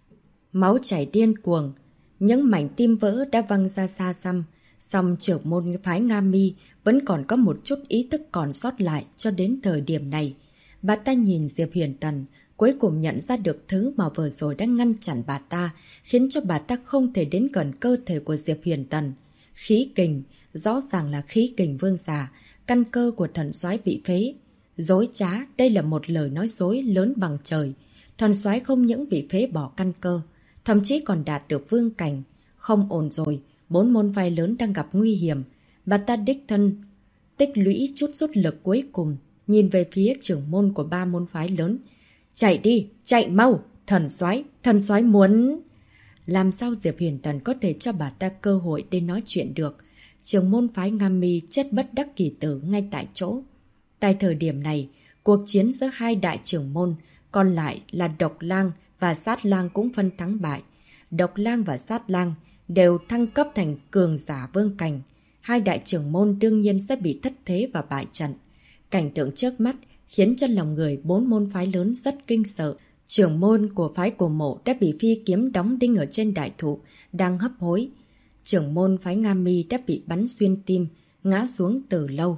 Máu chảy điên cuồng, những mảnh tim vỡ đã văng ra xa xăm. Song trưởng môn phái Nga Mi vẫn còn có một chút ý thức còn sót lại cho đến thời điểm này. Bà ta nhìn Diệp Huyền Tần, cuối cùng nhận ra được thứ mà vừa rồi đang ngăn chặn bà ta, khiến cho bà ta không thể đến gần cơ thể của Diệp Huyền Tần. Khí kình, rõ ràng là khí kình vương giả, căn cơ của Thần Soái bị phế. Dối trá, đây là một lời nói dối lớn bằng trời. Thần Soái không những bị phế bỏ căn cơ, thậm chí còn đạt được vương cảnh. Không ổn rồi, 4 môn phái lớn đang gặp nguy hiểm. Bà ta đích thân tích lũy chút rút lực cuối cùng, nhìn về phía trưởng môn của 3 môn phái lớn. Chạy đi, chạy mau, thần soái muốn... Làm sao Diệp Huyền Tần có thể cho bà ta cơ hội để nói chuyện được? Trưởng môn phái Nga Mi chết bất đắc kỳ tử ngay tại chỗ. Tại thời điểm này, cuộc chiến giữa hai đại trưởng môn, còn lại là Độc Lang và Sát Lang cũng phân thắng bại. Độc Lang và Sát Lang đều thăng cấp thành cường giả vương cảnh. Hai đại trưởng môn đương nhiên sẽ bị thất thế và bại trận. Cảnh tượng trước mắt khiến cho lòng người 4 môn phái lớn rất kinh sợ. Trưởng môn của phái Cổ Mộ đã bị phi kiếm đóng đinh ở trên đại thụ, đang hấp hối. Trưởng môn phái Nga Mi đã bị bắn xuyên tim, ngã xuống từ lâu.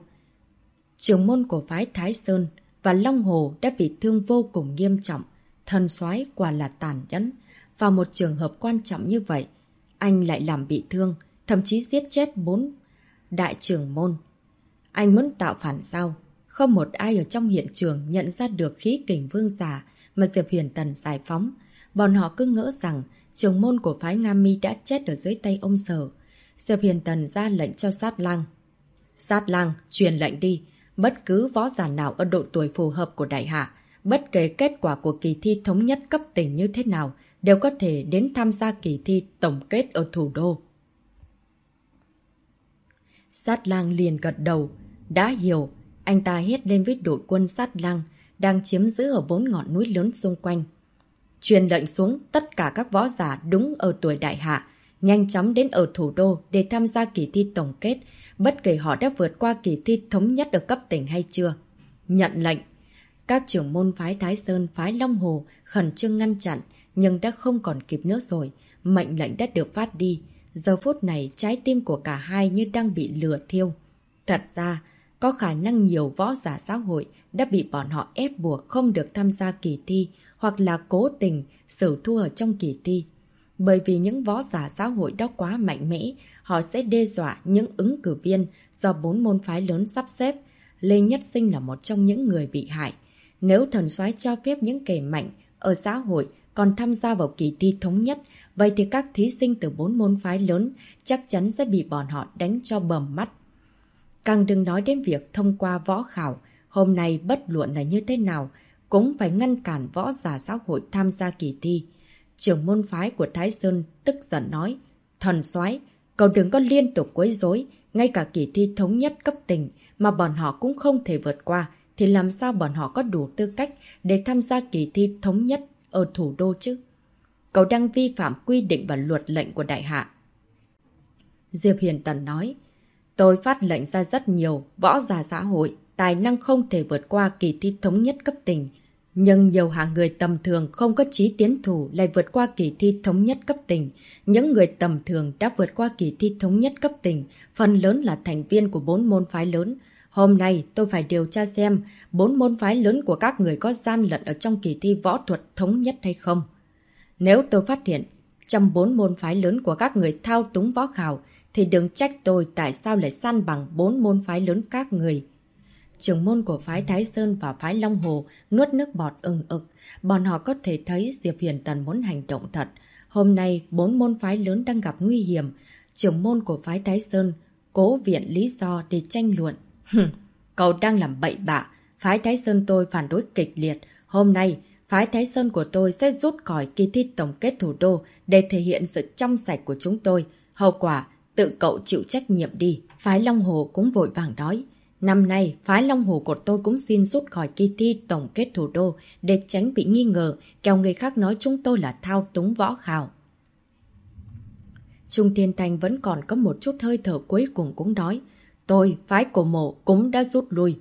Trưởng môn của phái Thái Sơn và Long Hồ đã bị thương vô cùng nghiêm trọng. Thần soái quả là tàn nhẫn. Vào một trường hợp quan trọng như vậy, anh lại làm bị thương, thậm chí giết chết 4 đại trưởng môn. Anh muốn tạo phản sao? Không một ai ở trong hiện trường nhận ra được khí kình vương giả mà Diệp Huyền Tần giải phóng. Bọn họ cứ ngỡ rằng trưởng môn của phái Nga Mi đã chết ở dưới tay ông Sở. Diệp Huyền Tần ra lệnh cho Sát Lang. Sát Lang, truyền lệnh đi. Bất cứ võ giả nào ở độ tuổi phù hợp của Đại Hạ, bất kể kết quả của kỳ thi thống nhất cấp tỉnh như thế nào, đều có thể đến tham gia kỳ thi tổng kết ở thủ đô. Sát Lang liền gật đầu. Đã hiểu, anh ta hét lên với đội quân Sát Lang đang chiếm giữ ở 4 ngọn núi lớn xung quanh. Truyền lệnh xuống tất cả các võ giả đúng ở tuổi Đại Hạ, nhanh chóng đến ở thủ đô để tham gia kỳ thi tổng kết, bất kể họ đã vượt qua kỳ thi thống nhất ở cấp tỉnh hay chưa. Nhận lệnh. Các trưởng môn phái Thái Sơn, phái Long Hồ khẩn trương ngăn chặn, nhưng đã không còn kịp nữa rồi. Mệnh lệnh đã được phát đi. Giờ phút này trái tim của cả hai như đang bị lửa thiêu. Thật ra, có khả năng nhiều võ giả xã hội đã bị bọn họ ép buộc không được tham gia kỳ thi hoặc là cố tình xử thua ở trong kỳ thi. Bởi vì những võ giả xã hội đó quá mạnh mẽ, họ sẽ đe dọa những ứng cử viên do 4 môn phái lớn sắp xếp. Lê Nhất Sinh là một trong những người bị hại. Nếu thần soái cho phép những kẻ mạnh ở xã hội còn tham gia vào kỳ thi thống nhất, vậy thì các thí sinh từ 4 môn phái lớn chắc chắn sẽ bị bọn họ đánh cho bầm mắt. Càng đừng nói đến việc thông qua võ khảo, hôm nay bất luận là như thế nào, cũng phải ngăn cản võ giả xã hội tham gia kỳ thi. Trưởng môn phái của Thái Sơn tức giận nói, thần soái, cậu đừng có liên tục quấy rối, ngay cả kỳ thi thống nhất cấp tỉnh mà bọn họ cũng không thể vượt qua, thì làm sao bọn họ có đủ tư cách để tham gia kỳ thi thống nhất ở thủ đô chứ? Cậu đang vi phạm quy định và luật lệnh của đại hạ. Diệp Hiền Tần nói, tôi phát lệnh ra rất nhiều võ giả xã hội, tài năng không thể vượt qua kỳ thi thống nhất cấp tỉnh. Nhưng nhiều hạng người tầm thường không có chí tiến thủ lại vượt qua kỳ thi thống nhất cấp tỉnh. Những người tầm thường đã vượt qua kỳ thi thống nhất cấp tỉnh, phần lớn là thành viên của 4 môn phái lớn. Hôm nay tôi phải điều tra xem 4 môn phái lớn của các người có gian lận ở trong kỳ thi võ thuật thống nhất hay không. Nếu tôi phát hiện trong 4 môn phái lớn của các người thao túng võ khảo, thì đừng trách tôi tại sao lại san bằng 4 môn phái lớn các người. Trưởng môn của phái Thái Sơn và phái Long Hồ nuốt nước bọt ừng ực. Bọn họ có thể thấy Diệp Hiền Tần muốn hành động thật. Hôm nay 4 môn phái lớn đang gặp nguy hiểm. Trưởng môn của phái Thái Sơn cố viện lý do để tranh luận. Cậu đang làm bậy bạ. Phái Thái Sơn tôi phản đối kịch liệt. Hôm nay phái Thái Sơn của tôi sẽ rút khỏi kỳ thi tổng kết thủ đô để thể hiện sự trong sạch của chúng tôi. Hậu quả tự cậu chịu trách nhiệm đi. Phái Long Hồ cũng vội vàng nói. Năm nay, phái Long Hồ của tôi cũng xin rút khỏi kỳ thi tổng kết thủ đô để tránh bị nghi ngờ, kẻo người khác nói chúng tôi là thao túng võ khảo. Trung Thiên Thành vẫn còn có một chút hơi thở cuối cùng cũng nói, tôi, phái của mộ cũng đã rút lui.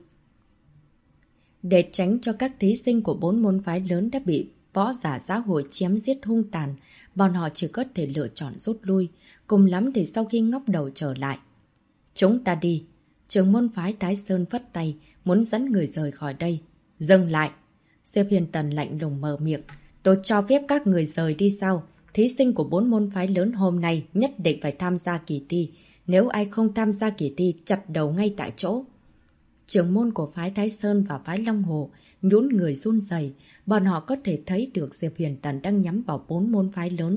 Để tránh cho các thí sinh của 4 môn phái lớn đã bị võ giả xã hội chém giết hung tàn, bọn họ chỉ có thể lựa chọn rút lui, cùng lắm thì sau khi ngóc đầu trở lại. Chúng ta đi. Trưởng môn phái Thái Sơn phất tay, muốn dẫn người rời khỏi đây. Dừng lại. Diệp Hiền Tần lạnh lùng mở miệng. Tôi cho phép các người rời đi sau. Thí sinh của 4 môn phái lớn hôm nay nhất định phải tham gia kỳ thi. Nếu ai không tham gia kỳ thi, chặt đầu ngay tại chỗ. Trưởng môn của phái Thái Sơn và phái Long Hồ nhún người run rẩy. Bọn họ có thể thấy được Diệp Hiền Tần đang nhắm vào 4 môn phái lớn.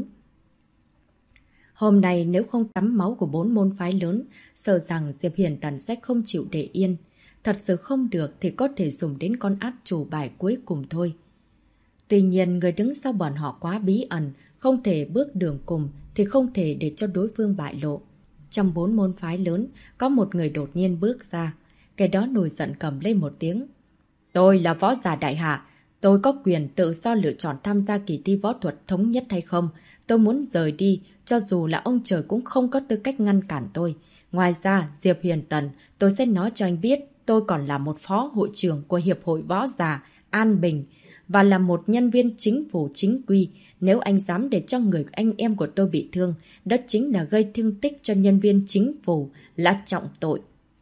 Hôm nay nếu không tắm máu của 4 môn phái lớn, sợ rằng Diệp Hiền Tần sẽ không chịu để yên. Thật sự không được thì có thể dùng đến con át chủ bài cuối cùng thôi. Tuy nhiên, người đứng sau bọn họ quá bí ẩn, không thể bước đường cùng thì không thể để cho đối phương bại lộ. Trong 4 môn phái lớn, có một người đột nhiên bước ra. Cái đó nổi giận cầm lên một tiếng. Tôi là võ giả đại hạ. Tôi có quyền tự do lựa chọn tham gia kỳ thi võ thuật thống nhất hay không. Tôi muốn rời đi, cho dù là ông trời cũng không có tư cách ngăn cản tôi. Ngoài ra, Diệp Hiền Tần, tôi sẽ nói cho anh biết tôi còn là một phó hội trưởng của Hiệp hội Võ giả An Bình và là một nhân viên chính phủ chính quy. Nếu anh dám để cho người anh em của tôi bị thương, đó chính là gây thương tích cho nhân viên chính phủ, là trọng tội.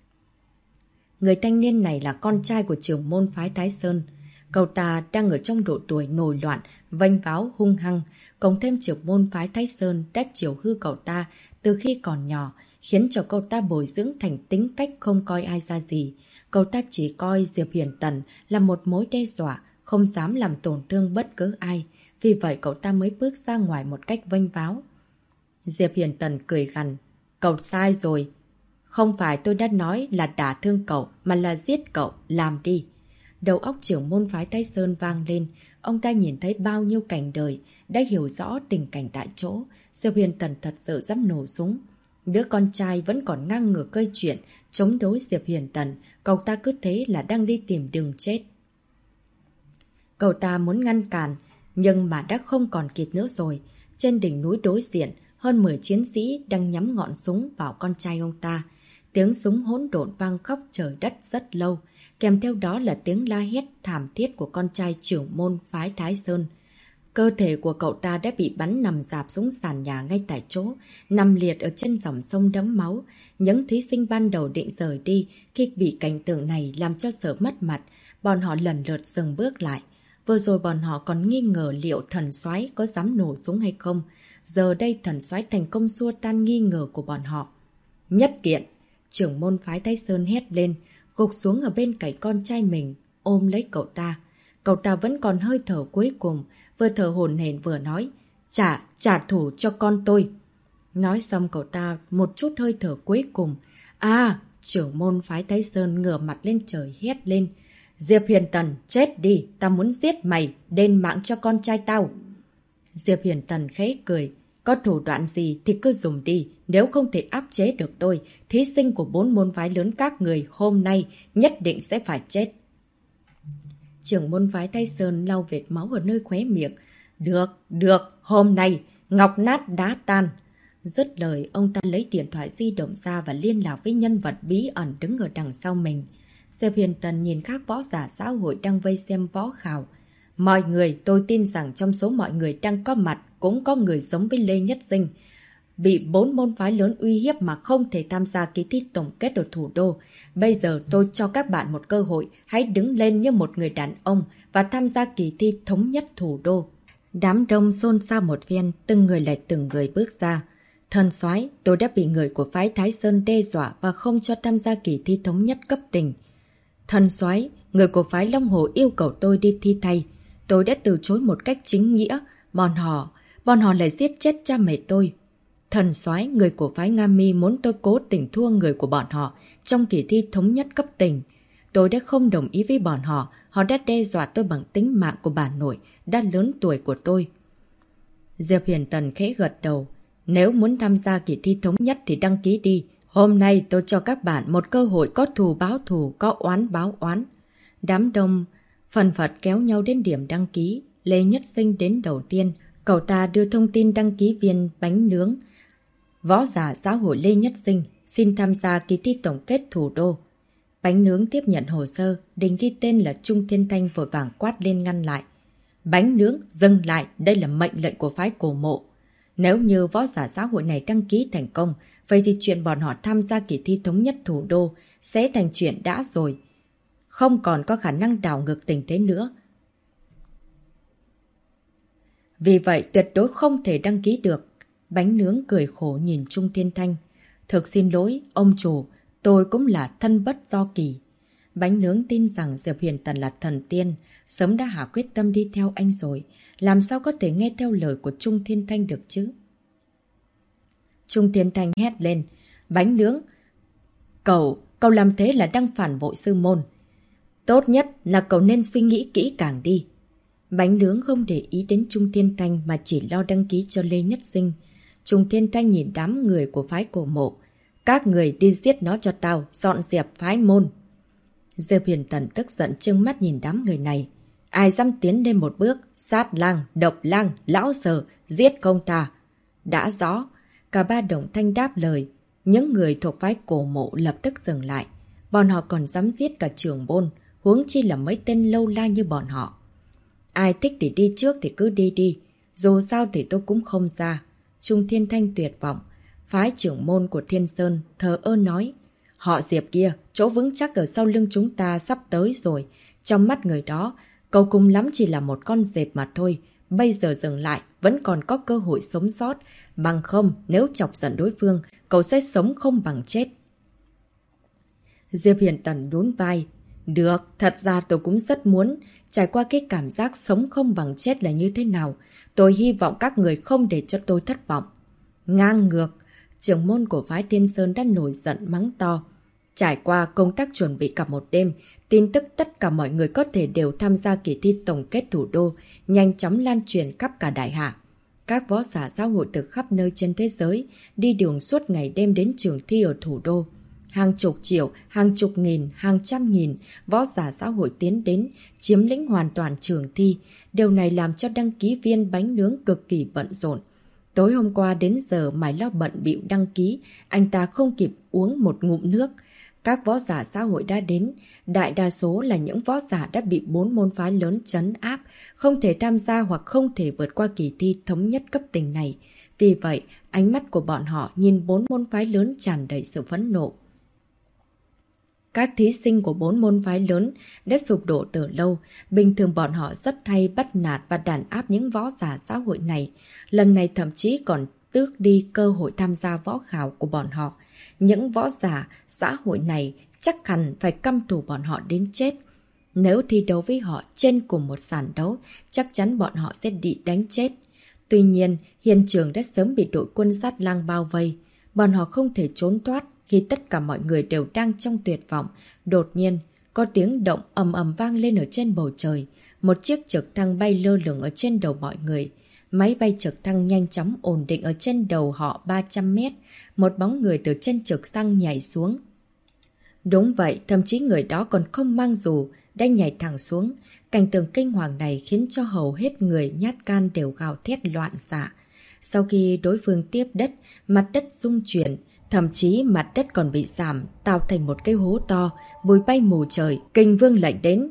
Người thanh niên này là con trai của trưởng môn phái Thái Sơn. Cậu ta đang ở trong độ tuổi nổi loạn, vênh váo hung hăng, cộng thêm trưởng môn phái Thái Sơn đã chiều hư cậu ta từ khi còn nhỏ, khiến cho cậu ta bồi dưỡng thành tính cách không coi ai ra gì. Cậu ta chỉ coi Diệp Hiền Tần là một mối đe dọa, không dám làm tổn thương bất cứ ai. Vì vậy cậu ta mới bước ra ngoài một cách vênh váo. Diệp Hiền Tần cười gằn. Cậu sai rồi. Không phải tôi đã nói là đả thương cậu, mà là giết cậu, làm đi. Đầu óc trưởng môn phái Thái Sơn vang lên. Ông ta nhìn thấy bao nhiêu cảnh đời, đã hiểu rõ tình cảnh tại chỗ. Diệp Hiền Tần thật sự dám nổ súng. Đứa con trai vẫn còn ngang ngược gây chuyện, chống đối Diệp Hiền Tần. Cậu ta cứ thế là đang đi tìm đường chết. Cậu ta muốn ngăn cản, nhưng mà đã không còn kịp nữa rồi. Trên đỉnh núi đối diện, hơn 10 chiến sĩ đang nhắm ngọn súng vào con trai ông ta. Tiếng súng hỗn độn vang khắp trời đất rất lâu. Kèm theo đó là tiếng la hét thảm thiết của con trai trưởng môn phái Thái Sơn. Cơ thể của cậu ta đã bị bắn nằm rạp xuống sàn nhà ngay tại chỗ, nằm liệt ở trên dòng sông đẫm máu. Những thí sinh ban đầu định rời đi, khi bị cảnh tượng này làm cho sợ mất mặt, bọn họ lần lượt dừng bước lại. Vừa rồi bọn họ còn nghi ngờ liệu thần soái có dám nổ súng hay không. Giờ đây thần soái thành công xua tan nghi ngờ của bọn họ. Nhất Kiện, trưởng môn phái Thái Sơn hét lên, gục xuống ở bên cạnh con trai mình, ôm lấy cậu ta. Cậu ta vẫn còn hơi thở cuối cùng, vừa thở hổn hển vừa nói, trả thù cho con tôi. Nói xong cậu ta một chút hơi thở cuối cùng. Trưởng môn phái Thái Sơn ngửa mặt lên trời hét lên. Diệp Hiền Tần, chết đi, tao muốn giết mày, đền mạng cho con trai tao. Diệp Hiền Tần khẽ cười. Có thủ đoạn gì thì cứ dùng đi, nếu không thể áp chế được tôi, thí sinh của 4 môn phái lớn các người hôm nay nhất định sẽ phải chết. Trưởng môn phái Thái Sơn lau vệt máu ở nơi khóe miệng. Được, hôm nay, ngọc nát đá tan. Dứt lời, ông ta lấy điện thoại di động ra và liên lạc với nhân vật bí ẩn đứng ở đằng sau mình. Diệp Hiền Tần nhìn các võ giả xã hội đang vây xem võ khảo. Mọi người, tôi tin rằng trong số mọi người đang có mặt cũng có người giống với Lê Nhất Dinh. Bị 4 môn phái lớn uy hiếp mà không thể tham gia kỳ thi tổng kết ở thủ đô. Bây giờ tôi cho các bạn một cơ hội, hãy đứng lên như một người đàn ông và tham gia kỳ thi thống nhất thủ đô. Đám đông xôn xao một phen, từng người lại từng người bước ra. Thần soái, tôi đã bị người của phái Thái Sơn đe dọa và không cho tham gia kỳ thi thống nhất cấp tỉnh. Thần soái, người của phái Long Hồ yêu cầu tôi đi thi thay. Tôi đã từ chối một cách chính nghĩa, bọn họ lại giết chết cha mẹ tôi. Thần soái, người của phái Nga Mi muốn tôi cố tình thua người của bọn họ trong kỳ thi thống nhất cấp tỉnh. Tôi đã không đồng ý với bọn họ, họ đã đe dọa tôi bằng tính mạng của bà nội, đã lớn tuổi của tôi. Diệp Hiền Tần khẽ gật đầu. Nếu muốn tham gia kỳ thi thống nhất thì đăng ký đi. Hôm nay tôi cho các bạn một cơ hội có thù báo thù, có oán báo oán. Đám đông phần phật kéo nhau đến điểm đăng ký. Lê Nhất Sinh đến đầu tiên. Cậu ta đưa thông tin đăng ký viên bánh nướng. Võ giả xã hội Lê Nhất Sinh xin tham gia kỳ thi tổng kết thủ đô. Bánh nướng tiếp nhận hồ sơ, đình ghi tên là Trung Thiên Thanh vội vàng quát lên ngăn lại. Bánh nướng, dừng lại, đây là mệnh lệnh của phái Cổ Mộ. Nếu như võ giả xã hội này đăng ký thành công, vậy thì chuyện bọn họ tham gia kỳ thi thống nhất thủ đô sẽ thành chuyện đã rồi. Không còn có khả năng đảo ngược tình thế nữa. Vì vậy tuyệt đối không thể đăng ký được. Bánh nướng cười khổ nhìn Trung Thiên Thanh. Thực xin lỗi, ông chủ, tôi cũng là thân bất do kỳ. Bánh nướng tin rằng Diệp Hiền Tần là thần tiên, sớm đã hạ quyết tâm đi theo anh rồi. Làm sao có thể nghe theo lời của Trung Thiên Thanh được chứ? Trung Thiên Thanh hét lên. Bánh nướng, cậu làm thế là đang phản bội sư môn. Tốt nhất là cậu nên suy nghĩ kỹ càng đi. Bánh nướng không để ý đến Trung Thiên Thanh mà chỉ lo đăng ký cho Lê Nhất Sinh. Trung Thiên Thanh nhìn đám người của phái Cổ Mộ. Các người đi giết nó cho tao, dọn dẹp phái môn. Diệp Hiền Tần tức giận trừng mắt nhìn đám người này. Ai dám tiến lên một bước, sát lang, độc lang, lão sở, giết công ta. Đã rõ, cả ba đồng thanh đáp lời. Những người thuộc phái Cổ Mộ lập tức dừng lại. Bọn họ còn dám giết cả trưởng môn, huống chi là mấy tên lâu la như bọn họ. Ai thích thì đi trước thì cứ đi đi. Dù sao thì tôi cũng không ra. Trung Thiên Thanh tuyệt vọng. Phái trưởng môn của Thiên Sơn thờ ơ nói. Họ Diệp kia, chỗ vững chắc ở sau lưng chúng ta sắp tới rồi. Trong mắt người đó, cậu cùng lắm chỉ là một con dẹp mà thôi. Bây giờ dừng lại, vẫn còn có cơ hội sống sót. Bằng không, nếu chọc giận đối phương, cậu sẽ sống không bằng chết. Diệp Hiền Tần nhún vai. Được, thật ra tôi cũng rất muốn trải qua cái cảm giác sống không bằng chết là như thế nào. Tôi hy vọng các người không để cho tôi thất vọng. Ngang ngược, trưởng môn của phái Thiên Sơn đã nổi giận mắng to. Trải qua công tác chuẩn bị cả một đêm, tin tức tất cả mọi người có thể đều tham gia kỳ thi tổng kết thủ đô, nhanh chóng lan truyền khắp cả đại hạ. Các võ giả xã hội từ khắp nơi trên thế giới đi đường suốt ngày đêm đến trường thi ở thủ đô. Hàng chục triệu, hàng chục nghìn, hàng trăm nghìn võ giả xã hội tiến đến, chiếm lĩnh hoàn toàn trường thi. Điều này làm cho đăng ký viên bánh nướng cực kỳ bận rộn. Tối hôm qua đến giờ mãi lo bận bịu đăng ký, anh ta không kịp uống một ngụm nước. Các võ giả xã hội đã đến, đại đa số là những võ giả đã bị 4 môn phái lớn trấn áp, không thể tham gia hoặc không thể vượt qua kỳ thi thống nhất cấp tỉnh này. Vì vậy, ánh mắt của bọn họ nhìn 4 môn phái lớn tràn đầy sự phẫn nộ. Các thí sinh của 4 môn phái lớn đã sụp đổ từ lâu, bình thường bọn họ rất hay bắt nạt và đàn áp những võ giả xã hội này. Lần này thậm chí còn tước đi cơ hội tham gia võ khảo của bọn họ. Những võ giả xã hội này chắc hẳn phải căm thù bọn họ đến chết. Nếu thi đấu với họ trên cùng một sàn đấu, chắc chắn bọn họ sẽ bị đánh chết. Tuy nhiên, hiện trường đã sớm bị đội quân Sát Lang bao vây. Bọn họ không thể trốn thoát khi tất cả mọi người đều đang trong tuyệt vọng. Đột nhiên, có tiếng động ầm ầm vang lên ở trên bầu trời. Một chiếc trực thăng bay lơ lửng ở trên đầu mọi người. Máy bay trực thăng nhanh chóng ổn định ở trên đầu họ 300 mét. Một bóng người từ trên trực thăng nhảy xuống. Đúng vậy, thậm chí người đó còn không mang dù, đang nhảy thẳng xuống. Cảnh tượng kinh hoàng này khiến cho hầu hết người nhát gan đều gào thét loạn xạ. Sau khi đối phương tiếp đất, mặt đất rung chuyển, thậm chí mặt đất còn bị giảm, tạo thành một cái hố to, bụi bay mù trời. Kinh Vương lệnh đến.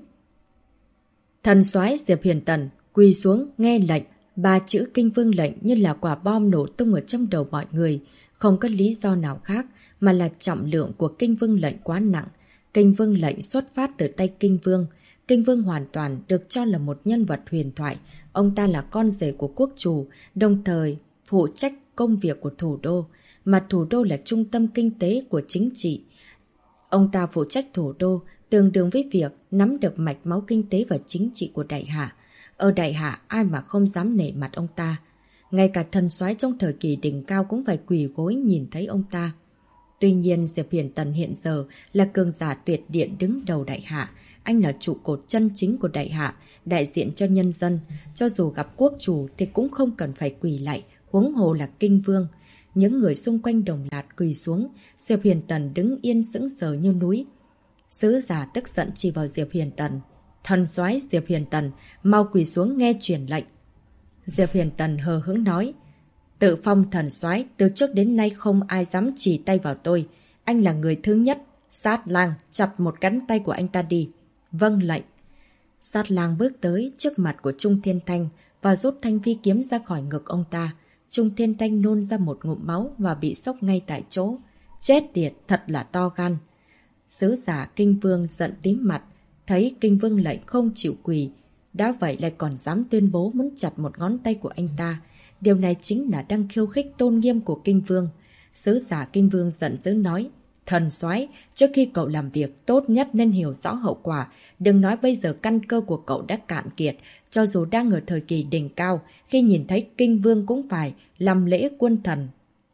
Thần soái Diệp Hiền Tần quỳ xuống nghe lệnh. 3 chữ Kinh Vương lệnh như là quả bom nổ tung ở trong đầu mọi người. Không có lý do nào khác mà là trọng lượng của Kinh Vương lệnh quá nặng. Kinh Vương lệnh xuất phát từ tay Kinh Vương. Kinh Vương hoàn toàn được cho là một nhân vật huyền thoại. Ông ta là con rể của quốc chủ, đồng thời phụ trách công việc của thủ đô. Mà thủ đô là trung tâm kinh tế của chính trị. Ông ta phụ trách thủ đô, tương đương với việc nắm được mạch máu kinh tế và chính trị của Đại Hạ. Ở Đại Hạ, ai mà không dám nể mặt ông ta. Ngay cả thần soái trong thời kỳ đỉnh cao cũng phải quỳ gối nhìn thấy ông ta. Tuy nhiên, Diệp Hiền Tần hiện giờ là cường giả tuyệt điện đứng đầu Đại Hạ. Anh là trụ cột chân chính của Đại Hạ, đại diện cho nhân dân. Cho dù gặp quốc chủ thì cũng không cần phải quỳ lại, huống hồ là Kinh Vương. Những người xung quanh đồng loạt quỳ xuống, Diệp Hiền Tần đứng yên sững sờ như núi. Sứ giả tức giận chỉ vào Diệp Hiền Tần. Thần soái Diệp Hiền Tần, mau quỳ xuống nghe truyền lệnh. Diệp Hiền Tần hờ hững nói. Tự phong thần soái, từ trước đến nay không ai dám chỉ tay vào tôi. Anh là người thứ nhất. Sát Lang, chặt một cánh tay của anh ta đi. Vâng lệnh. Sát Lang bước tới trước mặt của Trung Thiên Thanh và rút thanh phi kiếm ra khỏi ngực ông ta. Trung Thiên Thanh nôn ra một ngụm máu và bị sốc ngay tại chỗ. Chết tiệt, thật là to gan. Sứ giả Kinh Vương giận tím mặt, thấy Kinh Vương lệnh không chịu quỳ. Đã vậy lại còn dám tuyên bố muốn chặt một ngón tay của anh ta. Điều này chính là đang khiêu khích tôn nghiêm của Kinh Vương. Sứ giả Kinh Vương giận dữ nói. Thần soái, trước khi cậu làm việc tốt nhất nên hiểu rõ hậu quả. Đừng nói bây giờ căn cơ của cậu đã cạn kiệt. Cho dù đang ở thời kỳ đỉnh cao, khi nhìn thấy Kinh Vương cũng phải làm lễ quân thần.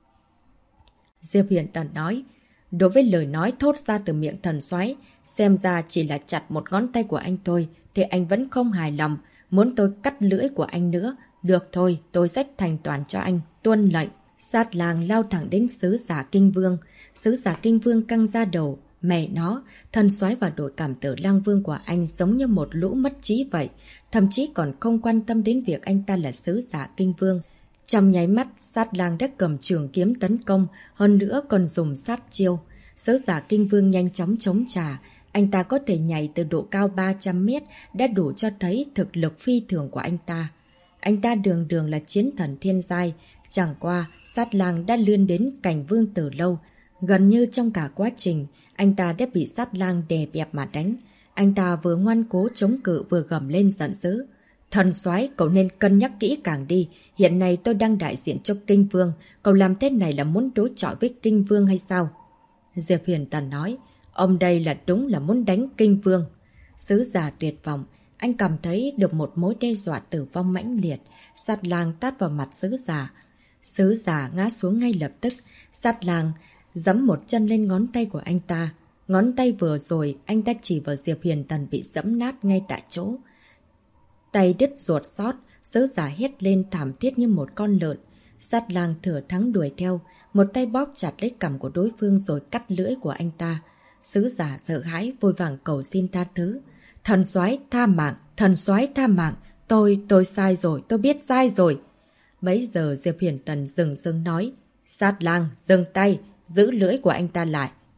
Diệp Hiền Tần nói. Đối với lời nói thốt ra từ miệng thần soái, xem ra chỉ là chặt một ngón tay của anh thôi, thì anh vẫn không hài lòng. Muốn tôi cắt lưỡi của anh nữa. Được thôi, tôi sẽ thành toàn cho anh. Tuân lệnh. Sát Lang lao thẳng đến sứ giả Kinh Vương. Sứ giả Kinh Vương căng ra đầu. Mẹ nó, thần soái và đội cảm tử Lang Vương của anh giống như một lũ mất trí vậy. Thậm chí còn không quan tâm đến việc anh ta là sứ giả Kinh Vương. Trong nháy mắt, Sát Lang đã cầm trường kiếm tấn công, hơn nữa còn dùng sát chiêu. Sứ giả Kinh Vương nhanh chóng chống trả. Anh ta có thể nhảy từ độ cao 300 mét đã đủ cho thấy thực lực phi thường của anh ta. Anh ta đường đường là chiến thần thiên giai. Chẳng qua, Sát Lang đã lươn đến cảnh vương từ lâu. Gần như trong cả quá trình, anh ta đã bị Sát Lang đè bẹp mà đánh. Anh ta vừa ngoan cố chống cự vừa gầm lên giận dữ. Thần soái, cậu nên cân nhắc kỹ càng đi. Hiện nay tôi đang đại diện cho Kinh Vương. Cậu làm thế này là muốn đối chọi với Kinh Vương hay sao? Diệp Hiền Tần nói. Ông đây là đúng là muốn đánh Kinh Vương. Sứ giả tuyệt vọng. Anh cảm thấy được một mối đe dọa tử vong mãnh liệt. Sát Lang tát vào mặt sứ giả. Sứ giả ngã xuống ngay lập tức. Sát Lang giẫm một chân lên ngón tay của anh ta. Ngón tay vừa rồi anh ta chỉ vào Diệp Hiền Tần bị giẫm nát ngay tại chỗ. Tay đứt ruột xót, sứ giả hét lên thảm thiết như một con lợn. Sát Lang thừa thắng đuổi theo, một tay bóp chặt lấy cằm của đối phương rồi cắt lưỡi của anh ta. Sứ giả sợ hãi vội vàng cầu xin tha thứ. Thần soái tha mạng, thần soái tha mạng, tôi sai rồi, tôi biết sai rồi. Bấy giờ Diệp Hiền Tần dừng nói. Sát Lang, dừng tay, giữ lưỡi của anh ta lại,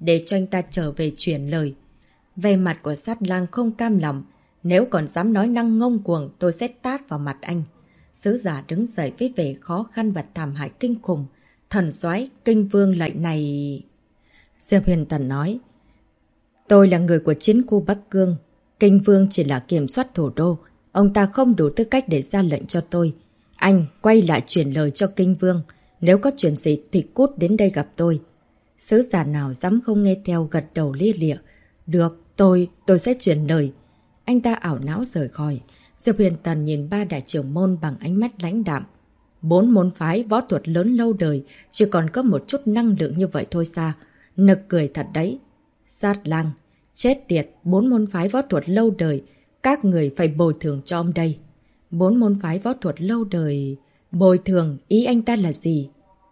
để cho anh ta trở về chuyển lời. Về mặt của Sát Lang không cam lòng. Nếu còn dám nói năng ngông cuồng, tôi sẽ tát vào mặt anh. Sứ giả đứng dậy với vẻ khó khăn và thảm hại kinh khủng. Thần soái Kinh Vương lệnh này... Diệp Huyền Tần nói, tôi là người của chiến khu Bắc Cương. Kinh Vương chỉ là kiểm soát thủ đô. Ông ta không đủ tư cách để ra lệnh cho tôi. Anh quay lại truyền lời cho Kinh Vương. Nếu có chuyện gì thì cút đến đây gặp tôi. Sứ giả nào dám không nghe theo, gật đầu lia lịa. Được, tôi sẽ truyền lời. Anh ta ảo não rời khỏi. Diệp Huyền Tần nhìn ba đại trưởng môn bằng ánh mắt lãnh đạm. 4 môn phái võ thuật lớn lâu đời, chỉ còn có một chút năng lượng như vậy thôi sao? Nực cười thật đấy. Sát Lang, chết tiệt, 4 môn phái võ thuật lâu đời, các người phải bồi thường cho ông đây. 4 môn phái võ thuật lâu đời... Bồi thường, ý anh ta là gì?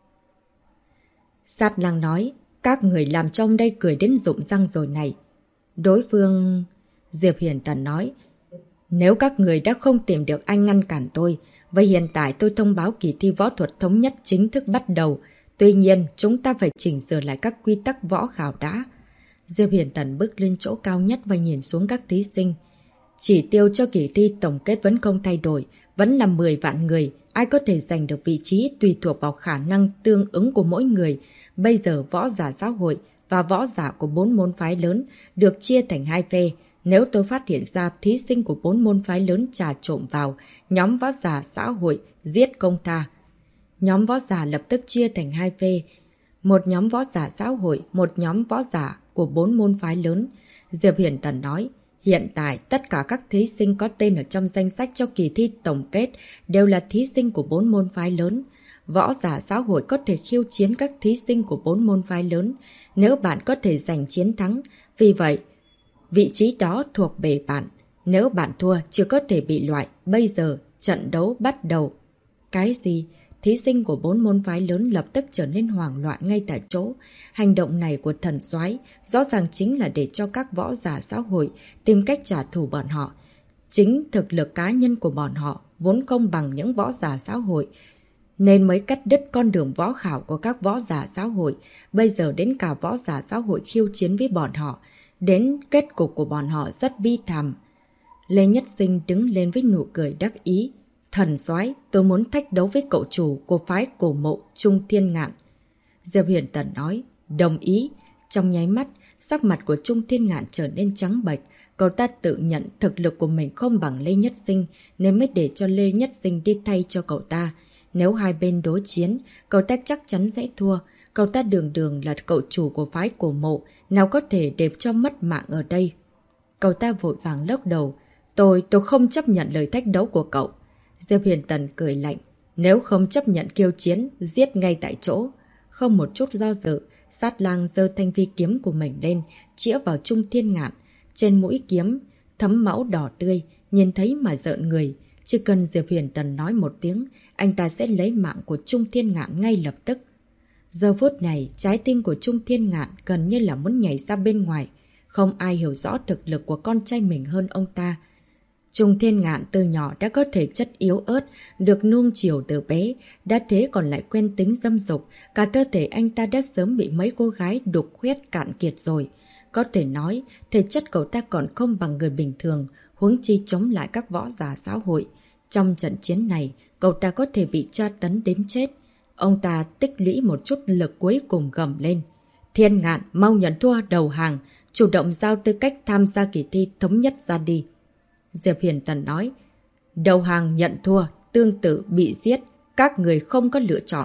Sát Lang nói, các người làm cho ông đây cười đến rụng răng rồi này. Đối phương... Diệp Huyền Tần nói, nếu các người đã không tìm được anh ngăn cản tôi, vậy hiện tại tôi thông báo kỳ thi võ thuật thống nhất chính thức bắt đầu. Tuy nhiên, chúng ta phải chỉnh sửa lại các quy tắc võ khảo đã. Diệp Huyền Tần bước lên chỗ cao nhất và nhìn xuống các thí sinh. Chỉ tiêu cho kỳ thi tổng kết vẫn không thay đổi, vẫn là 10 vạn người. Ai có thể giành được vị trí tùy thuộc vào khả năng tương ứng của mỗi người. Bây giờ võ giả xã hội và võ giả của 4 môn phái lớn được chia thành 2 phe. Nếu tôi phát hiện ra thí sinh của 4 môn phái lớn trà trộn vào, nhóm võ giả xã hội giết công tha. Nhóm võ giả lập tức chia thành 2 phe. Một nhóm võ giả xã hội, một nhóm võ giả của 4 môn phái lớn. Diệp Huyền Tần nói, hiện tại tất cả các thí sinh có tên ở trong danh sách cho kỳ thi tổng kết đều là thí sinh của 4 môn phái lớn. Võ giả xã hội có thể khiêu chiến các thí sinh của 4 môn phái lớn nếu bạn có thể giành chiến thắng. Vì vậy, vị trí đó thuộc về bạn. Nếu bạn thua, chưa có thể bị loại. Bây giờ, trận đấu bắt đầu. Cái gì? Thí sinh của 4 môn phái lớn lập tức trở nên hoảng loạn ngay tại chỗ. Hành động này của thần soái rõ ràng chính là để cho các võ giả xã hội tìm cách trả thù bọn họ. Chính thực lực cá nhân của bọn họ vốn không bằng những võ giả xã hội, nên mới cắt đứt con đường võ khảo của các võ giả xã hội. Bây giờ đến cả võ giả xã hội khiêu chiến với bọn họ. Đến kết cục của bọn họ rất bi thảm. Lê Nhất Sinh đứng lên với nụ cười đắc ý. Thần soái, tôi muốn thách đấu với cậu chủ của phái Cổ Mộ Trung Thiên Ngạn. Diệp Huyền Tần nói, đồng ý. Trong nháy mắt, sắc mặt của Trung Thiên Ngạn trở nên trắng bệch. Cậu ta tự nhận thực lực của mình không bằng Lê Nhất Sinh, nên mới để cho Lê Nhất Sinh đi thay cho cậu ta. Nếu hai bên đối chiến, cậu ta chắc chắn sẽ thua. Cậu ta đường đường là cậu chủ của phái Cổ Mộ, nào có thể để cho mất mạng ở đây. Cậu ta vội vàng lắc đầu. Tôi không chấp nhận lời thách đấu của cậu. Diệp Huyền Tần cười lạnh. Nếu không chấp nhận kiêu chiến, giết ngay tại chỗ. Không một chút do dự, Sát Lang giơ thanh phi kiếm của mình lên, chĩa vào Trung Thiên Ngạn. Trên mũi kiếm, thấm máu đỏ tươi, nhìn thấy mà rợn người. Chỉ cần Diệp Huyền Tần nói một tiếng, anh ta sẽ lấy mạng của Trung Thiên Ngạn ngay lập tức. Giờ phút này, trái tim của Trung Thiên Ngạn gần như là muốn nhảy ra bên ngoài. Không ai hiểu rõ thực lực của con trai mình hơn ông ta. Trung Thiên Ngạn từ nhỏ đã có thể chất yếu ớt, được nuông chiều từ bé, đã thế còn lại quen tính dâm dục, cả cơ thể anh ta đã sớm bị mấy cô gái đục khoét cạn kiệt rồi. Có thể nói, thể chất cậu ta còn không bằng người bình thường, huống chi chống lại các võ giả xã hội. Trong trận chiến này, cậu ta có thể bị tra tấn đến chết. Ông ta tích lũy một chút lực cuối cùng gầm lên. Thiên Ngạn, mau nhận thua đầu hàng, chủ động giao tư cách tham gia kỳ thi thống nhất ra đi. Diệp Huyền Tần nói, đầu hàng nhận thua, tương tự bị giết, các người không có lựa chọn.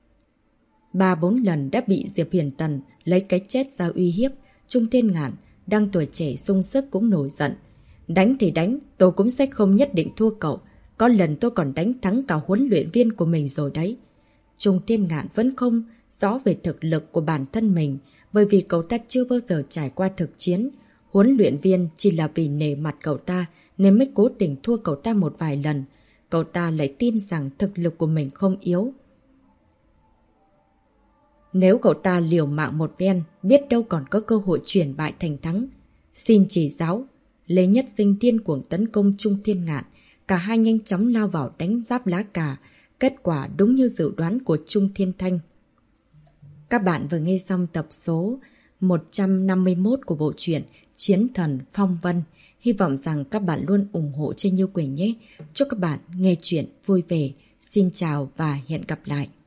3-4 lần đã bị Diệp Huyền Tần lấy cái chết ra uy hiếp. Trung Thiên Ngạn, đang tuổi trẻ sung sức cũng nổi giận. Đánh thì đánh, tôi cũng sẽ không nhất định thua cậu. Có lần tôi còn đánh thắng cả huấn luyện viên của mình rồi đấy. Trung Thiên Ngạn vẫn không rõ về thực lực của bản thân mình, bởi vì cậu ta chưa bao giờ trải qua thực chiến. Huấn luyện viên chỉ là vì nể mặt cậu ta nên mới cố tình thua cậu ta một vài lần. Cậu ta lại tin rằng thực lực của mình không yếu. Nếu cậu ta liều mạng một ven, biết đâu còn có cơ hội chuyển bại thành thắng. Xin chỉ giáo. Lê Nhất Sinh điên cuồng tấn công Trung Thiên Ngạn. Cả hai nhanh chóng lao vào đánh giáp lá cà. Kết quả đúng như dự đoán của Trung Thiên Thanh. Các bạn vừa nghe xong tập số 151 của bộ truyện Chiến Thần Phong Vân. Hy vọng rằng các bạn luôn ủng hộ Trinh Như Quỳnh nhé. Chúc các bạn nghe chuyện vui vẻ. Xin chào và hẹn gặp lại.